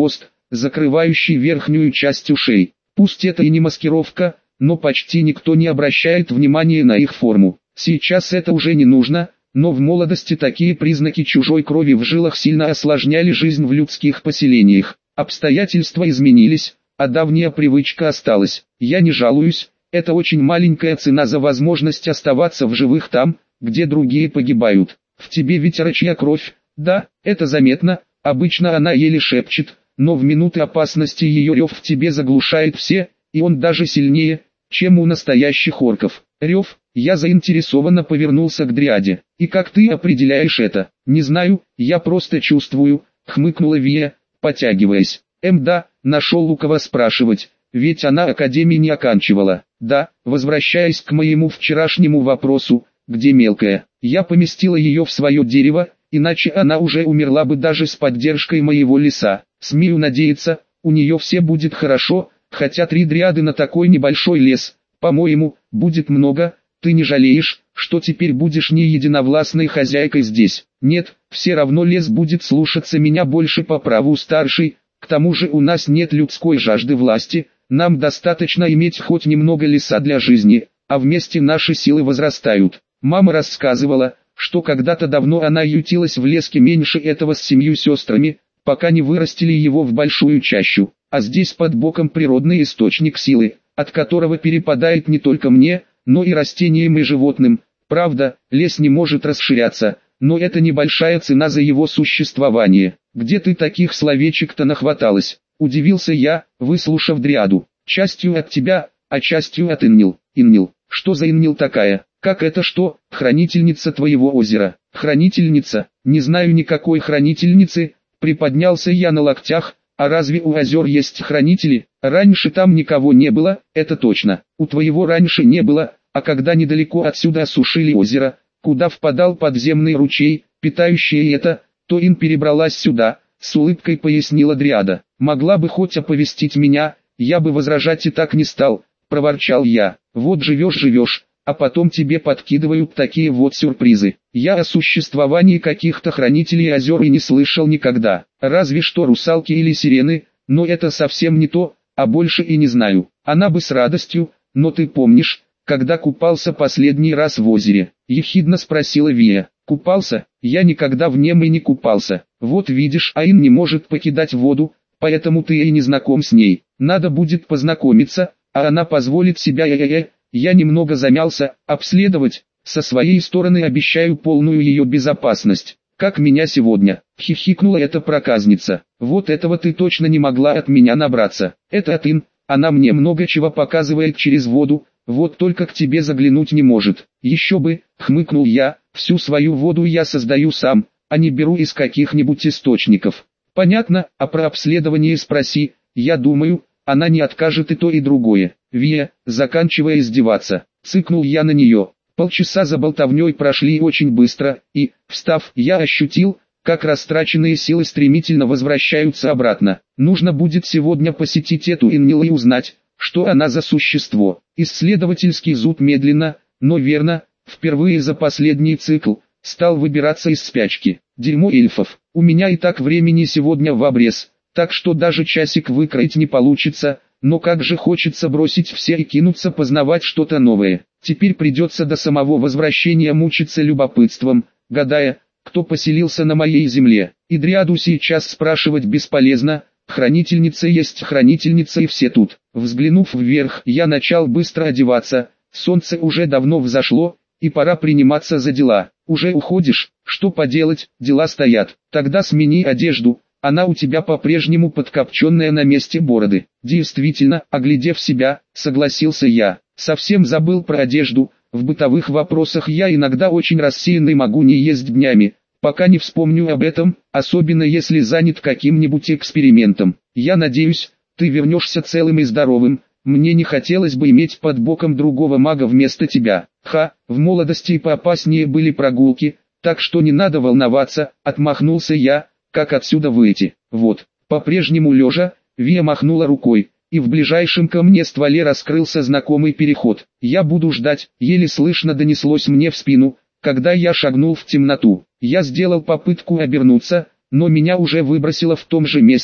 закрывающий верхнюю часть ушей. Пусть это и не маскировка, но почти никто не обращает внимания на их форму. Сейчас это уже не нужно, но в молодости такие признаки чужой крови в жилах сильно осложняли жизнь в людских поселениях. Обстоятельства изменились, а давняя привычка осталась. Я не жалуюсь, это очень маленькая цена за возможность оставаться в живых там, где другие погибают. В тебе ведь рачья кровь, да, это заметно, обычно она еле шепчет, но в минуты опасности ее рев в тебе заглушает все, и он даже сильнее, чем у настоящих орков. Рев, я заинтересованно повернулся к Дриаде. И как ты определяешь это? Не знаю, я просто чувствую, хмыкнула Вия, потягиваясь. Эм да, нашел у кого спрашивать, ведь она академии не оканчивала. Да, возвращаясь к моему вчерашнему вопросу, где мелкая, я поместила ее в свое дерево, иначе она уже умерла бы даже с поддержкой моего леса. Смею надеяться, у нее все будет хорошо, хотя три дриады на такой небольшой лес, по-моему, будет много. Ты не жалеешь, что теперь будешь не единовластной хозяйкой здесь? Нет, все равно лес будет слушаться меня больше по праву старшей, к тому же у нас нет людской жажды власти, нам достаточно иметь хоть немного леса для жизни, а вместе наши силы возрастают. Мама рассказывала, что когда-то давно она ютилась в леске меньше этого с семью сестрами, пока не вырастили его в большую чащу, а здесь под боком природный источник силы, от которого перепадает не только мне, но и растениям и животным. Правда, лес не может расширяться, но это небольшая цена за его существование. Где ты таких словечек-то нахваталась? Удивился я, выслушав Дриаду. Частью от тебя, а частью от Иннил. Иннил, что за Иннил такая? Как это что, хранительница твоего озера? Хранительница? Не знаю никакой хранительницы. Приподнялся я на локтях. А разве у озер есть хранители? Раньше там никого не было, это точно. У твоего раньше не было, а когда недалеко отсюда осушили озеро, куда впадал подземный ручей, питающий это, то Ин перебралась сюда, с улыбкой пояснила Дриада. Могла бы хоть оповестить меня, я бы возражать и так не стал, проворчал я. Вот живешь-живешь, а потом тебе подкидывают такие вот сюрпризы. Я о существовании каких-то хранителей озер и не слышал никогда, разве что русалки или сирены, но это совсем не то, а больше и не знаю. Она бы с радостью, но ты помнишь, когда купался последний раз в озере? Ехидно спросила Вия. Купался? Я никогда в нем и не купался. Вот видишь, Аин не может покидать воду, поэтому ты и не знаком с ней. Надо будет познакомиться, а она позволит себя э-э-э. Я немного замялся, обследовать, со своей стороны обещаю полную ее безопасность, как меня сегодня, хихикнула эта проказница. Вот этого ты точно не могла от меня набраться. Это от Ин, она мне много чего показывает через воду, вот только к тебе заглянуть не может. Еще бы, хмыкнул я, всю свою воду я создаю сам, а не беру из каких-нибудь источников. Понятно, а про обследование спроси, я думаю, она не откажет и то и другое. Вия, заканчивая издеваться, цыкнул я на нее. Полчаса за болтовней прошли очень быстро, и, встав, я ощутил, как растраченные силы стремительно возвращаются обратно. Нужно будет сегодня посетить эту Иннил и узнать, что она за существо. Исследовательский зуд медленно, но верно, впервые за последний цикл, стал выбираться из спячки. Дерьмо эльфов, у меня и так времени сегодня в обрез, так что даже часик выкроить не получится, но как же хочется бросить все и кинуться познавать что-то новое. Теперь придется до самого возвращения мучиться любопытством, гадая, кто поселился на моей земле. И Дриаду сейчас спрашивать бесполезно, хранительница есть хранительница и все тут. Взглянув вверх, я начал быстро одеваться, солнце уже давно взошло, и пора приниматься за дела. Уже уходишь? Что поделать, дела стоят. Тогда смени одежду. Она у тебя по-прежнему подкопченная на месте бороды. Действительно, оглядев себя, согласился я. Совсем забыл про одежду. В бытовых вопросах я иногда очень рассеянный, могу не есть днями, пока не вспомню об этом, особенно если занят каким-нибудь экспериментом. Я надеюсь, ты вернешься целым и здоровым. Мне не хотелось бы иметь под боком другого мага вместо тебя. Ха, в молодости и поопаснее были прогулки, так что не надо волноваться, отмахнулся я. Как отсюда выйти? Вот, по-прежнему лежа, Вия махнула рукой, и в ближайшем ко мне стволе раскрылся знакомый переход. Я буду ждать, еле слышно донеслось мне в спину, когда я шагнул в темноту. Я сделал попытку обернуться, но меня уже выбросило в том же месте,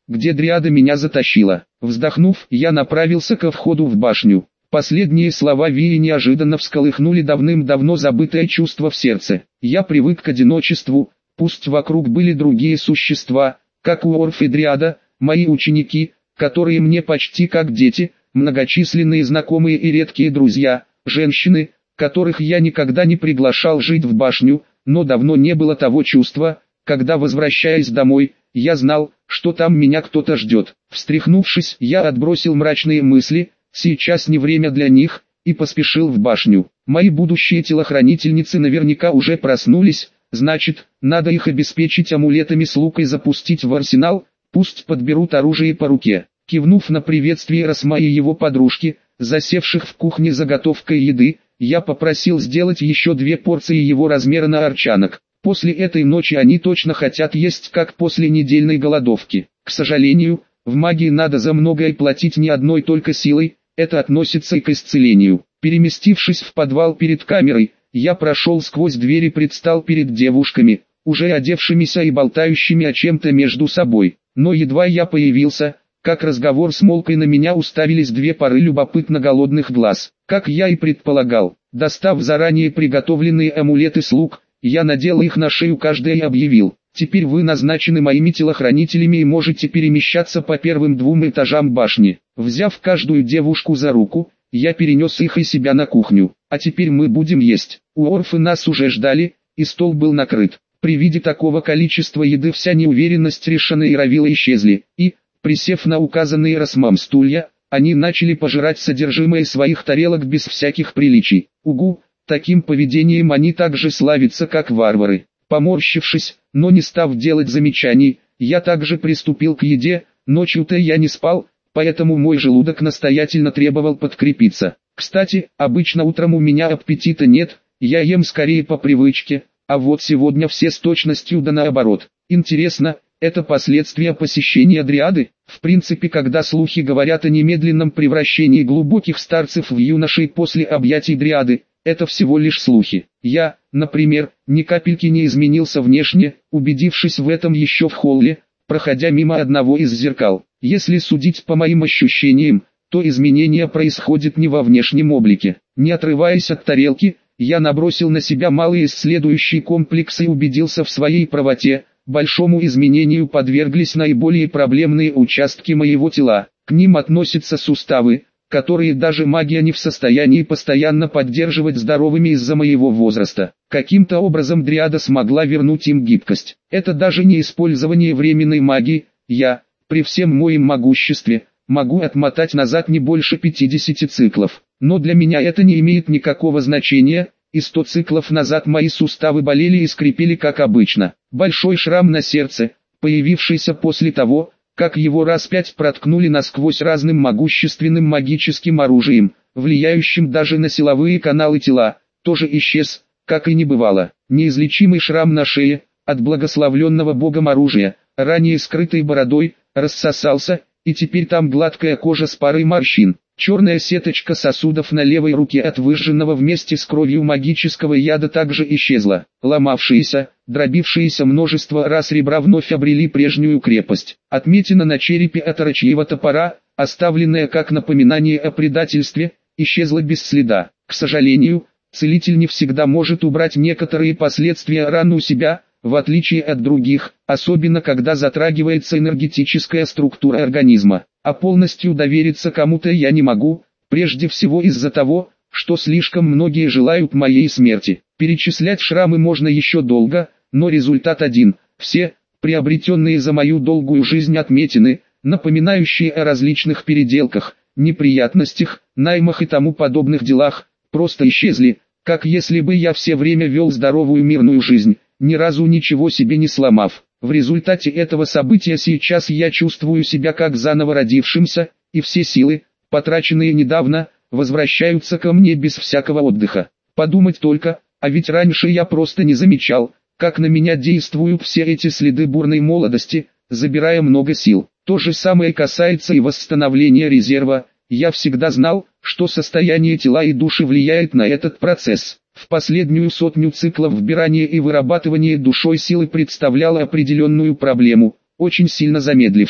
где дриада меня затащила. Вздохнув, я направился ко входу в башню. Последние слова Вии неожиданно всколыхнули давным-давно забытое чувство в сердце. Я привык к одиночеству, пусть вокруг были другие существа, как Уорф и Дриада, мои ученики, которые мне почти как дети, многочисленные знакомые и редкие друзья, женщины, которых я никогда не приглашал жить в башню, но давно не было того чувства, когда, возвращаясь домой, я знал, что там меня кто-то ждет. Встряхнувшись, я отбросил мрачные мысли, сейчас не время для них, и поспешил в башню. Мои будущие телохранительницы наверняка уже проснулись, значит, надо их обеспечить амулетами с лукой, запустить в арсенал, пусть подберут оружие по руке. Кивнув на приветствие Расма и его подружки, засевших в кухне заготовкой еды, я попросил сделать еще две порции его размера на арчанок. После этой ночи они точно хотят есть, как после недельной голодовки. К сожалению, в магии надо за многое платить не одной только силой, это относится и к исцелению. Переместившись в подвал перед камерой, я прошел сквозь дверь и предстал перед девушками, уже одевшимися и болтающими о чем-то между собой. Но едва я появился, как разговор смолк, и на меня уставились две пары любопытно голодных глаз. Как я и предполагал, достав заранее приготовленные амулеты с лук, я надел их на шею каждой и объявил: теперь вы назначены моими телохранителями и можете перемещаться по первым двум этажам башни. Взяв каждую девушку за руку, я перенес их и себя на кухню. А теперь мы будем есть. Уорфы нас уже ждали, и стол был накрыт. При виде такого количества еды вся неуверенность Ришана и Равила исчезли, и, присев на указанные Расмам стулья, они начали пожирать содержимое своих тарелок без всяких приличий. Угу, таким поведением они так же славятся, как варвары. Поморщившись, но не став делать замечаний, я также приступил к еде. Ночью-то я не спал, поэтому мой желудок настоятельно требовал подкрепиться. Кстати, обычно утром у меня аппетита нет, я ем скорее по привычке, а вот сегодня все с точностью да наоборот. Интересно, это последствия посещения дриады? В принципе, когда слухи говорят о немедленном превращении глубоких старцев в юношей после объятий дриады, это всего лишь слухи. Я, например, ни капельки не изменился внешне, убедившись в этом еще в холле, проходя мимо одного из зеркал. Если судить по моим ощущениям, то изменения происходят не во внешнем облике. Не отрываясь от тарелки, я набросил на себя малый исследующий комплекс и убедился в своей правоте. Большому изменению подверглись наиболее проблемные участки моего тела. К ним относятся суставы, которые даже магия не в состоянии постоянно поддерживать здоровыми из-за моего возраста. Каким-то образом дриада смогла вернуть им гибкость. Это даже не использование временной магии. Я, при всем моем могуществе, могу отмотать назад не больше пятидесяти циклов. Но для меня это не имеет никакого значения, и сто циклов назад мои суставы болели и скрипели как обычно. Большой шрам на сердце, появившийся после того, как его раз пять проткнули насквозь разным могущественным магическим оружием, влияющим даже на силовые каналы тела, тоже исчез, как и не бывало. Неизлечимый шрам на шее, от благословленного богом оружия, ранее скрытой бородой, рассосался, и теперь там гладкая кожа с парой морщин. Черная сеточка сосудов на левой руке от выжженного вместе с кровью магического яда также исчезла. Ломавшиеся, дробившиеся множество раз ребра вновь обрели прежнюю крепость. Отметина на черепе от орочьего топора, оставленная как напоминание о предательстве, исчезла без следа. К сожалению, целитель не всегда может убрать некоторые последствия ран у себя, в отличие от других, особенно когда затрагивается энергетическая структура организма. А полностью довериться кому-то я не могу, прежде всего из-за того, что слишком многие желают моей смерти. Перечислять шрамы можно еще долго, но результат один: все, приобретенные за мою долгую жизнь отметины, напоминающие о различных переделках, неприятностях, наймах и тому подобных делах, просто исчезли, как если бы я все время вел здоровую мирную жизнь, ни разу ничего себе не сломав. В результате этого события сейчас я чувствую себя как заново родившимся, и все силы, потраченные недавно, возвращаются ко мне без всякого отдыха. Подумать только, а ведь раньше я просто не замечал, как на меня действуют все эти следы бурной молодости, забирая много сил. То же самое касается и восстановления резерва. Я всегда знал, что состояние тела и души влияет на этот процесс. В последнюю сотню циклов вбирание и вырабатывание душой силы представляло определенную проблему, очень сильно замедлившись.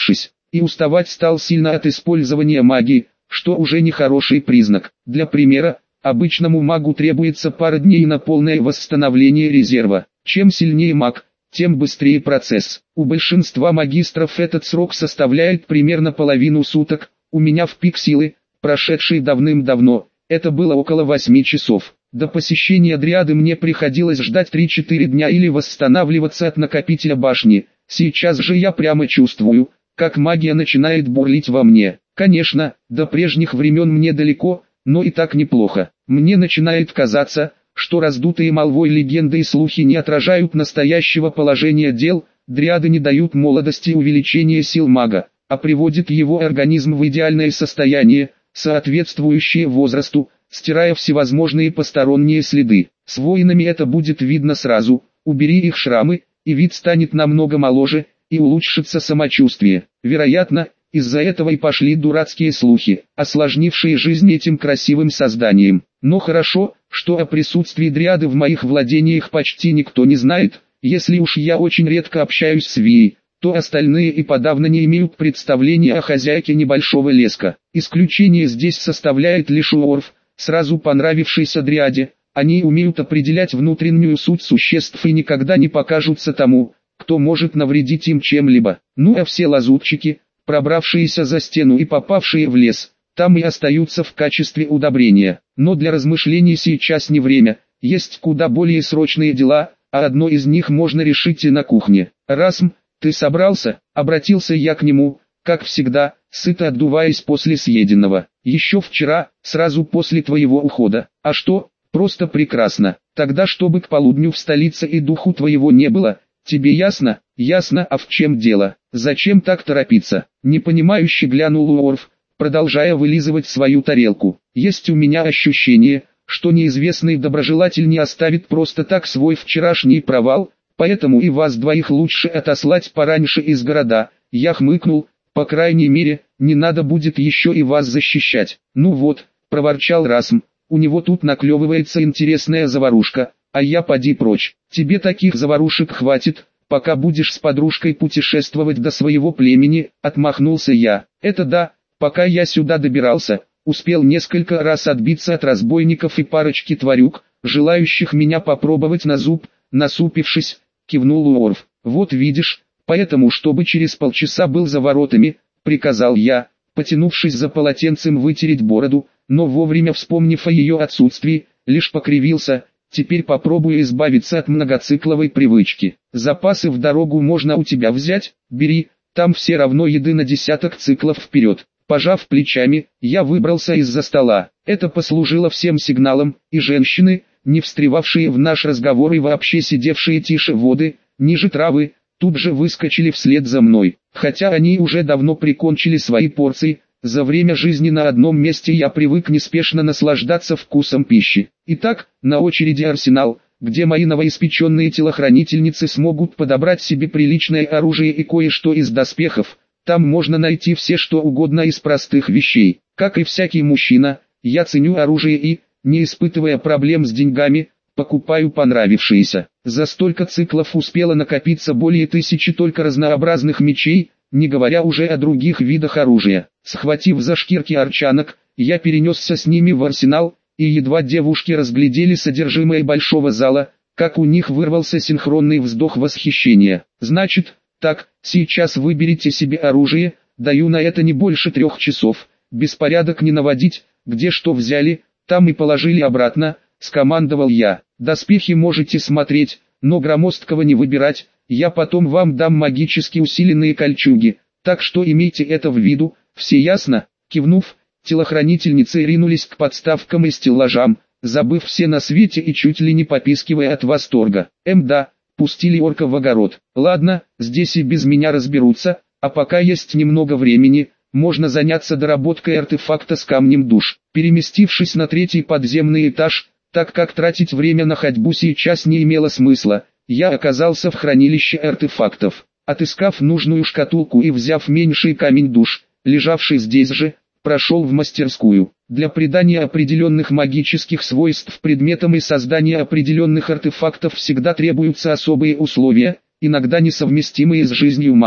и уставать стал сильно от использования магии, что уже не хороший признак. Для примера, обычному магу требуется пара дней на полное восстановление резерва. Чем сильнее маг, тем быстрее процесс. У большинства магистров этот срок составляет примерно половину суток, у меня в пик силы, прошедший давным-давно, это было около восьми часов. До посещения дриады мне приходилось ждать три-четыре дня или восстанавливаться от накопителя башни. Сейчас же я прямо чувствую, как магия начинает бурлить во мне. Конечно, до прежних времен мне далеко, но и так неплохо. Мне начинает казаться, что раздутые молвой легенды и слухи не отражают настоящего положения дел, дриады не дают молодости и увеличения сил мага, а приводят его организм в идеальное состояние, соответствующее возрасту, стирая всевозможные посторонние следы. С воинами это будет видно сразу, убери их шрамы, и вид станет намного моложе, и улучшится самочувствие. Вероятно, из-за этого и пошли дурацкие слухи, осложнившие жизнь этим красивым созданием. Но хорошо, что о присутствии дриады в моих владениях почти никто не знает. Если уж я очень редко общаюсь с Вией, то остальные и подавно не имеют представления о хозяйке небольшого леска. Исключение здесь составляет лишь Уорф, сразу понравившийся дриаде. Они умеют определять внутреннюю суть существ и никогда не покажутся тому, кто может навредить им чем-либо. Ну а все лазутчики, пробравшиеся за стену и попавшие в лес, там и остаются в качестве удобрения. Но для размышлений сейчас не время, есть куда более срочные дела, а одно из них можно решить и на кухне. «Расм, ты собрался?» — обратился я к нему, как всегда, сыто отдуваясь после съеденного. «Еще вчера, сразу после твоего ухода. А что? Просто прекрасно. Тогда чтобы к полудню в столице и духу твоего не было, тебе ясно?» «Ясно, а в чем дело? Зачем так торопиться?» Непонимающе глянул Уорф, продолжая вылизывать свою тарелку. «Есть у меня ощущение, что неизвестный доброжелатель не оставит просто так свой вчерашний провал, поэтому и вас двоих лучше отослать пораньше из города». Я хмыкнул, по крайней мере, не надо будет еще и вас защищать. «Ну вот», — проворчал Расм, — «у него тут наклевывается интересная заварушка, а я поди прочь. Тебе таких заварушек хватит, пока будешь с подружкой путешествовать до своего племени», — отмахнулся я. «Это да, пока я сюда добирался, успел несколько раз отбиться от разбойников и парочки тварюк, желающих меня попробовать на зуб», — насупившись, кивнул Уорф. «Вот видишь, поэтому чтобы через полчаса был за воротами», — приказал я, потянувшись за полотенцем вытереть бороду, но вовремя вспомнив о ее отсутствии, лишь покривился. «Теперь попробую избавиться от многоцикловой привычки. Запасы в дорогу можно у тебя взять, бери, там все равно еды на десяток циклов вперед». Пожав плечами, я выбрался из-за стола. Это послужило всем сигналом, и женщины, не встревавшие в наш разговор и вообще сидевшие тише воды, ниже травы, тут же выскочили вслед за мной. Хотя они уже давно прикончили свои порции, за время жизни на одном месте я привык неспешно наслаждаться вкусом пищи. Итак, на очереди арсенал, где мои новоиспеченные телохранительницы смогут подобрать себе приличное оружие и кое-что из доспехов. Там можно найти все что угодно из простых вещей. Как и всякий мужчина, я ценю оружие и, не испытывая проблем с деньгами, покупаю понравившиеся. За столько циклов успело накопиться более тысячи только разнообразных мечей, не говоря уже о других видах оружия. Схватив за шкирки арчанок, я перенесся с ними в арсенал, и едва девушки разглядели содержимое большого зала, как у них вырвался синхронный вздох восхищения. «Значит, так, сейчас выберите себе оружие, даю на это не больше трех часов, беспорядок не наводить, где что взяли, там и положили обратно», — скомандовал я. «Доспехи можете смотреть, но громоздкого не выбирать, я потом вам дам магически усиленные кольчуги, так что имейте это в виду, все ясно?» Кивнув, телохранительницы ринулись к подставкам и стеллажам, забыв все на свете и чуть ли не попискивая от восторга. «Эм да, пустили орка в огород. Ладно, здесь и без меня разберутся, а пока есть немного времени, можно заняться доработкой артефакта с камнем душ». Переместившись на третий подземный этаж, так как тратить время на ходьбу сейчас не имело смысла, я оказался в хранилище артефактов. Отыскав нужную шкатулку и взяв меньший камень душ, лежавший здесь же, прошел в мастерскую. Для придания определенных магических свойств предметам и создания определенных артефактов всегда требуются особые условия, иногда несовместимые с жизнью мага.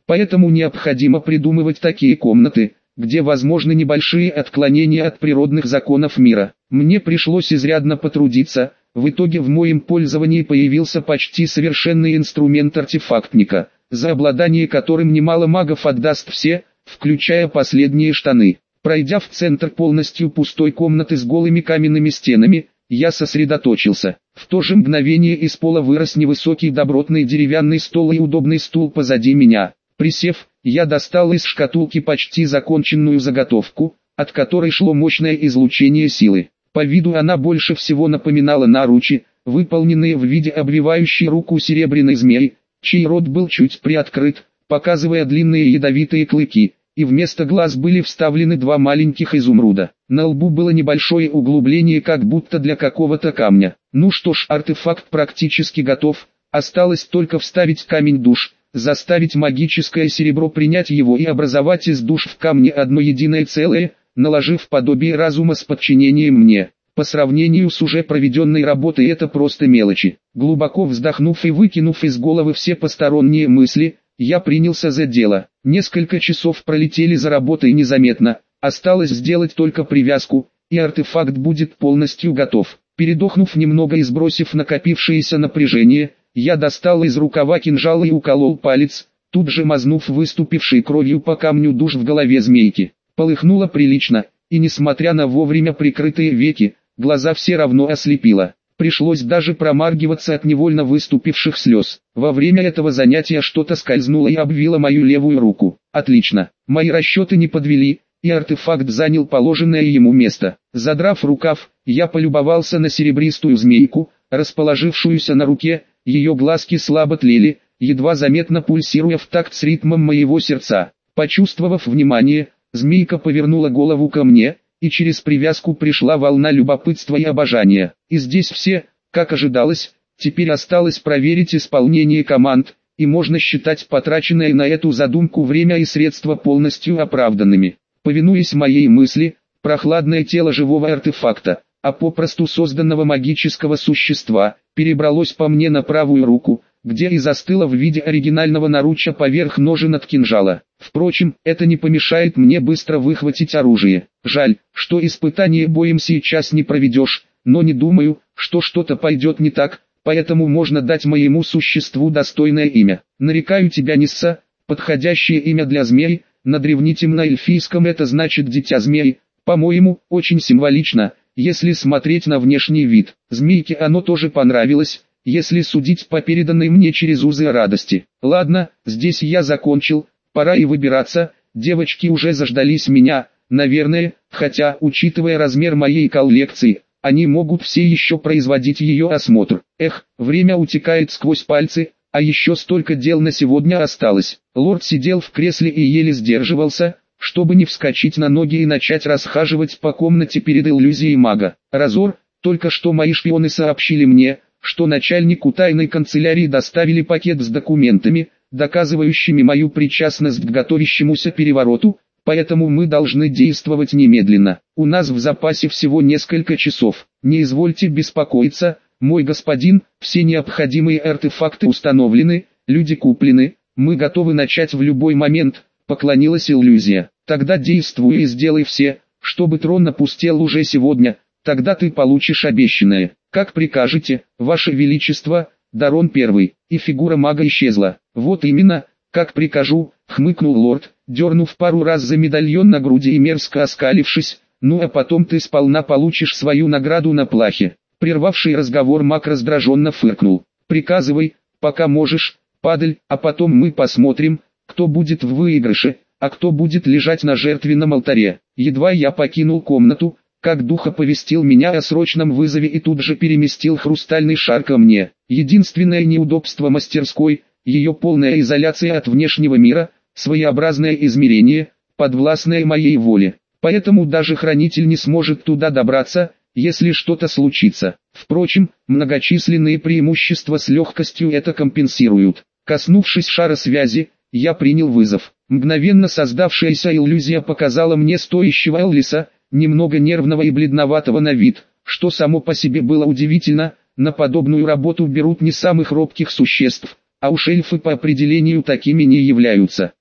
Поэтому необходимо придумывать такие комнаты, где возможны небольшие отклонения от природных законов мира. Мне пришлось изрядно потрудиться, в итоге в моем пользовании появился почти совершенный инструмент артефактника, за обладание которым немало магов отдаст все, включая последние штаны. Пройдя в центр полностью пустой комнаты с голыми каменными стенами, я сосредоточился. В то же мгновение из пола вырос невысокий добротный деревянный стол и удобный стул позади меня. Присев, я достал из шкатулки почти законченную заготовку, от которой шло мощное излучение силы. По виду она больше всего напоминала наручи, выполненные в виде обвивающей руку серебряной змеи, чей рот был чуть приоткрыт, показывая длинные ядовитые клыки, и вместо глаз были вставлены два маленьких изумруда. На лбу было небольшое углубление, как будто для какого-то камня. Ну что ж, артефакт практически готов, осталось только вставить камень душ, заставить магическое серебро принять его и образовать из душ в камне одно единое целое, наложив подобие разума с подчинением мне. По сравнению с уже проведенной работой это просто мелочи. Глубоко вздохнув и выкинув из головы все посторонние мысли, я принялся за дело. Несколько часов пролетели за работой незаметно, осталось сделать только привязку, и артефакт будет полностью готов. Передохнув немного и сбросив накопившееся напряжение, я достал из рукава кинжал и уколол палец, тут же мазнув выступившей кровью по камню душ в голове змейки. Полыхнуло прилично, и несмотря на вовремя прикрытые веки, глаза все равно ослепило. Пришлось даже промаргиваться от невольно выступивших слез. Во время этого занятия что-то скользнуло и обвило мою левую руку. Отлично, мои расчеты не подвели, и артефакт занял положенное ему место. Задрав рукав, я полюбовался на серебристую змейку, расположившуюся на руке, ее глазки слабо тлели, едва заметно пульсируя в такт с ритмом моего сердца. Почувствовав внимание, змейка повернула голову ко мне, и через привязку пришла волна любопытства и обожания. И здесь все, как ожидалось, теперь осталось проверить исполнение команд, и можно считать потраченное на эту задумку время и средства полностью оправданными. Повинуясь моей мысли, прохладное тело живого артефакта, а попросту созданного магического существа, перебралось по мне на правую руку, где и застыло в виде оригинального наруча поверх ножен от кинжала. Впрочем, это не помешает мне быстро выхватить оружие. Жаль, что испытание боем сейчас не проведешь, но не думаю, что что-то пойдет не так, поэтому можно дать моему существу достойное имя. Нарекаю тебя Нисса, подходящее имя для змей, на древнетемноэльфийском это значит «дитя змей», по-моему, очень символично, если смотреть на внешний вид. Змейке оно тоже понравилось, если судить по переданной мне через узы радости. Ладно, здесь я закончил, пора и выбираться, девочки уже заждались меня, наверное, хотя, учитывая размер моей коллекции, они могут все еще производить ее осмотр. Эх, время утекает сквозь пальцы, а еще столько дел на сегодня осталось. Лорд сидел в кресле и еле сдерживался, чтобы не вскочить на ноги и начать расхаживать по комнате перед иллюзией мага. Разор, только что мои шпионы сообщили мне, что начальнику тайной канцелярии доставили пакет с документами, доказывающими мою причастность к готовящемуся перевороту, поэтому мы должны действовать немедленно. У нас в запасе всего несколько часов. Не извольте беспокоиться, мой господин, все необходимые артефакты установлены, люди куплены, мы готовы начать в любой момент, поклонилась иллюзия. Тогда действуй и сделай все, чтобы трон опустел уже сегодня, тогда ты получишь обещанное. Как прикажете, ваше величество, Дарон Первый, и фигура мага исчезла. Вот именно, как прикажу, хмыкнул лорд, дернув пару раз за медальон на груди и мерзко оскалившись, ну а потом ты сполна получишь свою награду на плахе. Прервавший разговор маг раздраженно фыркнул. Приказывай, пока можешь, падаль, а потом мы посмотрим, кто будет в выигрыше, а кто будет лежать на жертвенном алтаре. Едва я покинул комнату, как дух оповестил меня о срочном вызове и тут же переместил хрустальный шар ко мне. Единственное неудобство мастерской, ее полная изоляция от внешнего мира, своеобразное измерение, подвластное моей воле. Поэтому даже хранитель не сможет туда добраться, если что-то случится. Впрочем, многочисленные преимущества с легкостью это компенсируют. Коснувшись шара связи, я принял вызов. Мгновенно создавшаяся иллюзия показала мне стоящего Эллиса, немного нервного и бледноватого на вид, что само по себе было удивительно. На подобную работу берут не самых робких существ, а уж эльфы по определению такими не являются.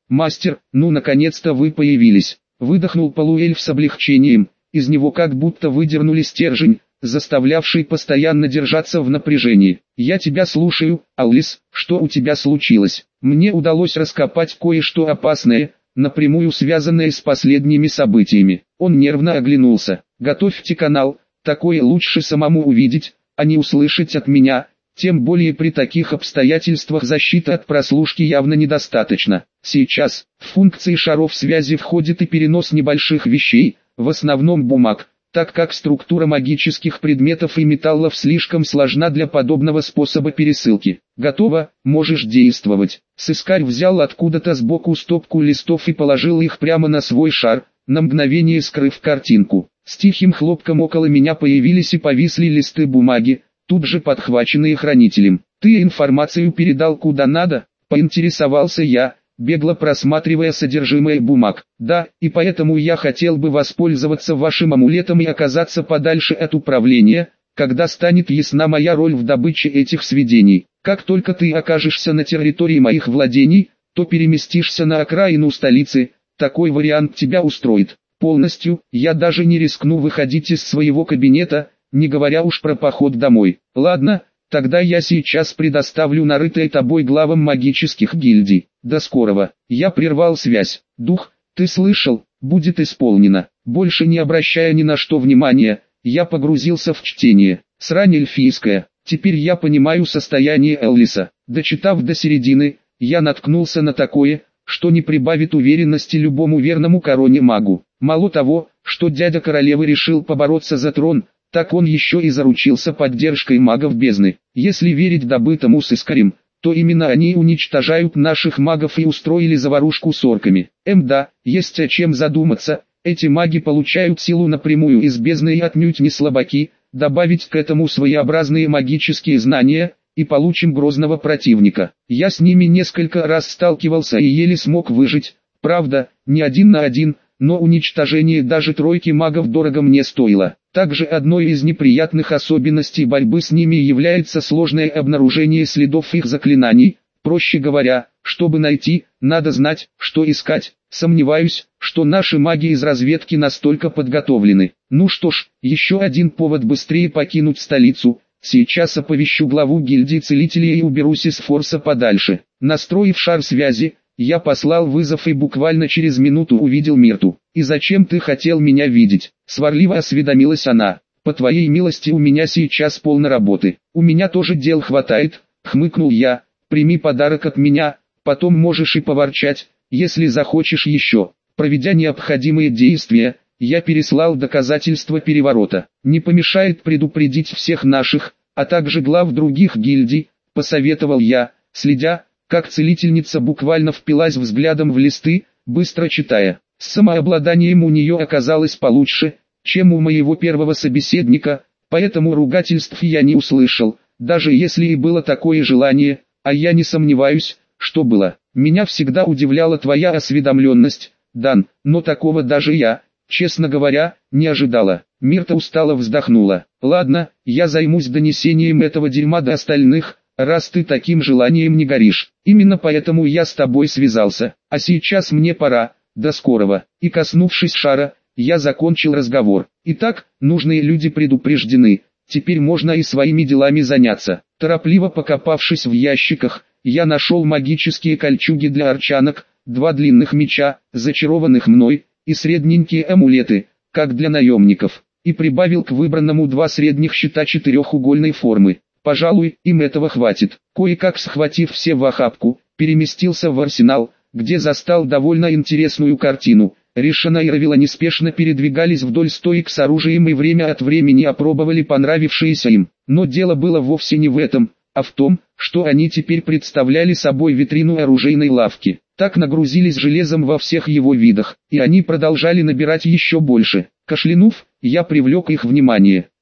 «Мастер, ну наконец-то вы появились», — выдохнул полуэльф с облегчением, из него как будто выдернули стержень, заставлявший постоянно держаться в напряжении. «Я тебя слушаю, Аллис, что у тебя случилось?» «Мне удалось раскопать кое-что опасное, напрямую связанное с последними событиями». Он нервно оглянулся. «Готовьте канал, такое лучше самому увидеть, а не услышать от меня, тем более при таких обстоятельствах защиты от прослушки явно недостаточно. Сейчас, в функции шаров связи входит и перенос небольших вещей, в основном бумаг, так как структура магических предметов и металлов слишком сложна для подобного способа пересылки. Готово, можешь действовать». Сыскарь взял откуда-то сбоку стопку листов и положил их прямо на свой шар, на мгновение скрыв картинку. С тихим хлопком около меня появились и повисли листы бумаги, тут же подхваченные хранителем. «Ты информацию передал куда надо?» — поинтересовался я, бегло просматривая содержимое бумаг. «Да, и поэтому я хотел бы воспользоваться вашим амулетом и оказаться подальше от управления, когда станет ясна моя роль в добыче этих сведений. Как только ты окажешься на территории моих владений, то переместишься на окраину столицы, такой вариант тебя устроит?» «Полностью, я даже не рискну выходить из своего кабинета, не говоря уж про поход домой». «Ладно, тогда я сейчас предоставлю нарытое тобой главам магических гильдий. До скорого». Я прервал связь. «Дух, ты слышал? Будет исполнено». Больше не обращая ни на что внимания, я погрузился в чтение. Срань эльфийская. Теперь я понимаю состояние Эллиса. Дочитав до середины, я наткнулся на такое, что не прибавит уверенности любому верному короне магу. Мало того, что дядя королевы решил побороться за трон, так он еще и заручился поддержкой магов бездны. Если верить добытому сыскарем, то именно они уничтожают наших магов и устроили заварушку с орками. Эм да, есть о чем задуматься, эти маги получают силу напрямую из бездны и отнюдь не слабаки, добавить к этому своеобразные магические знания, и получим грозного противника. Я с ними несколько раз сталкивался и еле смог выжить, правда, не один на один, но уничтожение даже тройки магов дорого мне стоило. Также одной из неприятных особенностей борьбы с ними является сложное обнаружение следов их заклинаний. Проще говоря, чтобы найти, надо знать, что искать. Сомневаюсь, что наши маги из разведки настолько подготовлены. Ну что ж, еще один повод быстрее покинуть столицу. Сейчас оповещу главу гильдии целителей и уберусь из форса подальше. Настроив шар связи, я послал вызов и буквально через минуту увидел Мирту. «И зачем ты хотел меня видеть?» — сварливо осведомилась она. «По твоей милости у меня сейчас полно работы». «У меня тоже дел хватает», — хмыкнул я. «Прими подарок от меня, потом можешь и поворчать, если захочешь еще». Проведя необходимые действия, я переслал доказательства переворота. «Не помешает предупредить всех наших, а также глав других гильдий», — посоветовал я, следя, как целительница буквально впилась взглядом в листы, быстро читая. С самообладанием у нее оказалось получше, чем у моего первого собеседника, поэтому ругательств я не услышал, даже если и было такое желание, а я не сомневаюсь, что было. «Меня всегда удивляла твоя осведомленность, Дан, но такого даже я, честно говоря, не ожидала». Мирта устало вздохнула. «Ладно, я займусь донесением этого дерьма до остальных, раз ты таким желанием не горишь. Именно поэтому я с тобой связался. А сейчас мне пора, до скорого». И коснувшись шара, я закончил разговор. Итак, нужные люди предупреждены, теперь можно и своими делами заняться. Торопливо покопавшись в ящиках, я нашел магические кольчуги для арчанок, два длинных меча, зачарованных мной, и средненькие амулеты, как для наемников, и прибавил к выбранному два средних щита четырехугольной формы. Пожалуй, им этого хватит. Кое-как схватив все в охапку, переместился в арсенал, где застал довольно интересную картину. Ришана и Равила неспешно передвигались вдоль стоек с оружием и время от времени опробовали понравившиеся им. Но дело было вовсе не в этом, а в том, что они теперь представляли собой витрину оружейной лавки. Так нагрузились железом во всех его видах, и они продолжали набирать еще больше. Кашлянув, я привлек их внимание.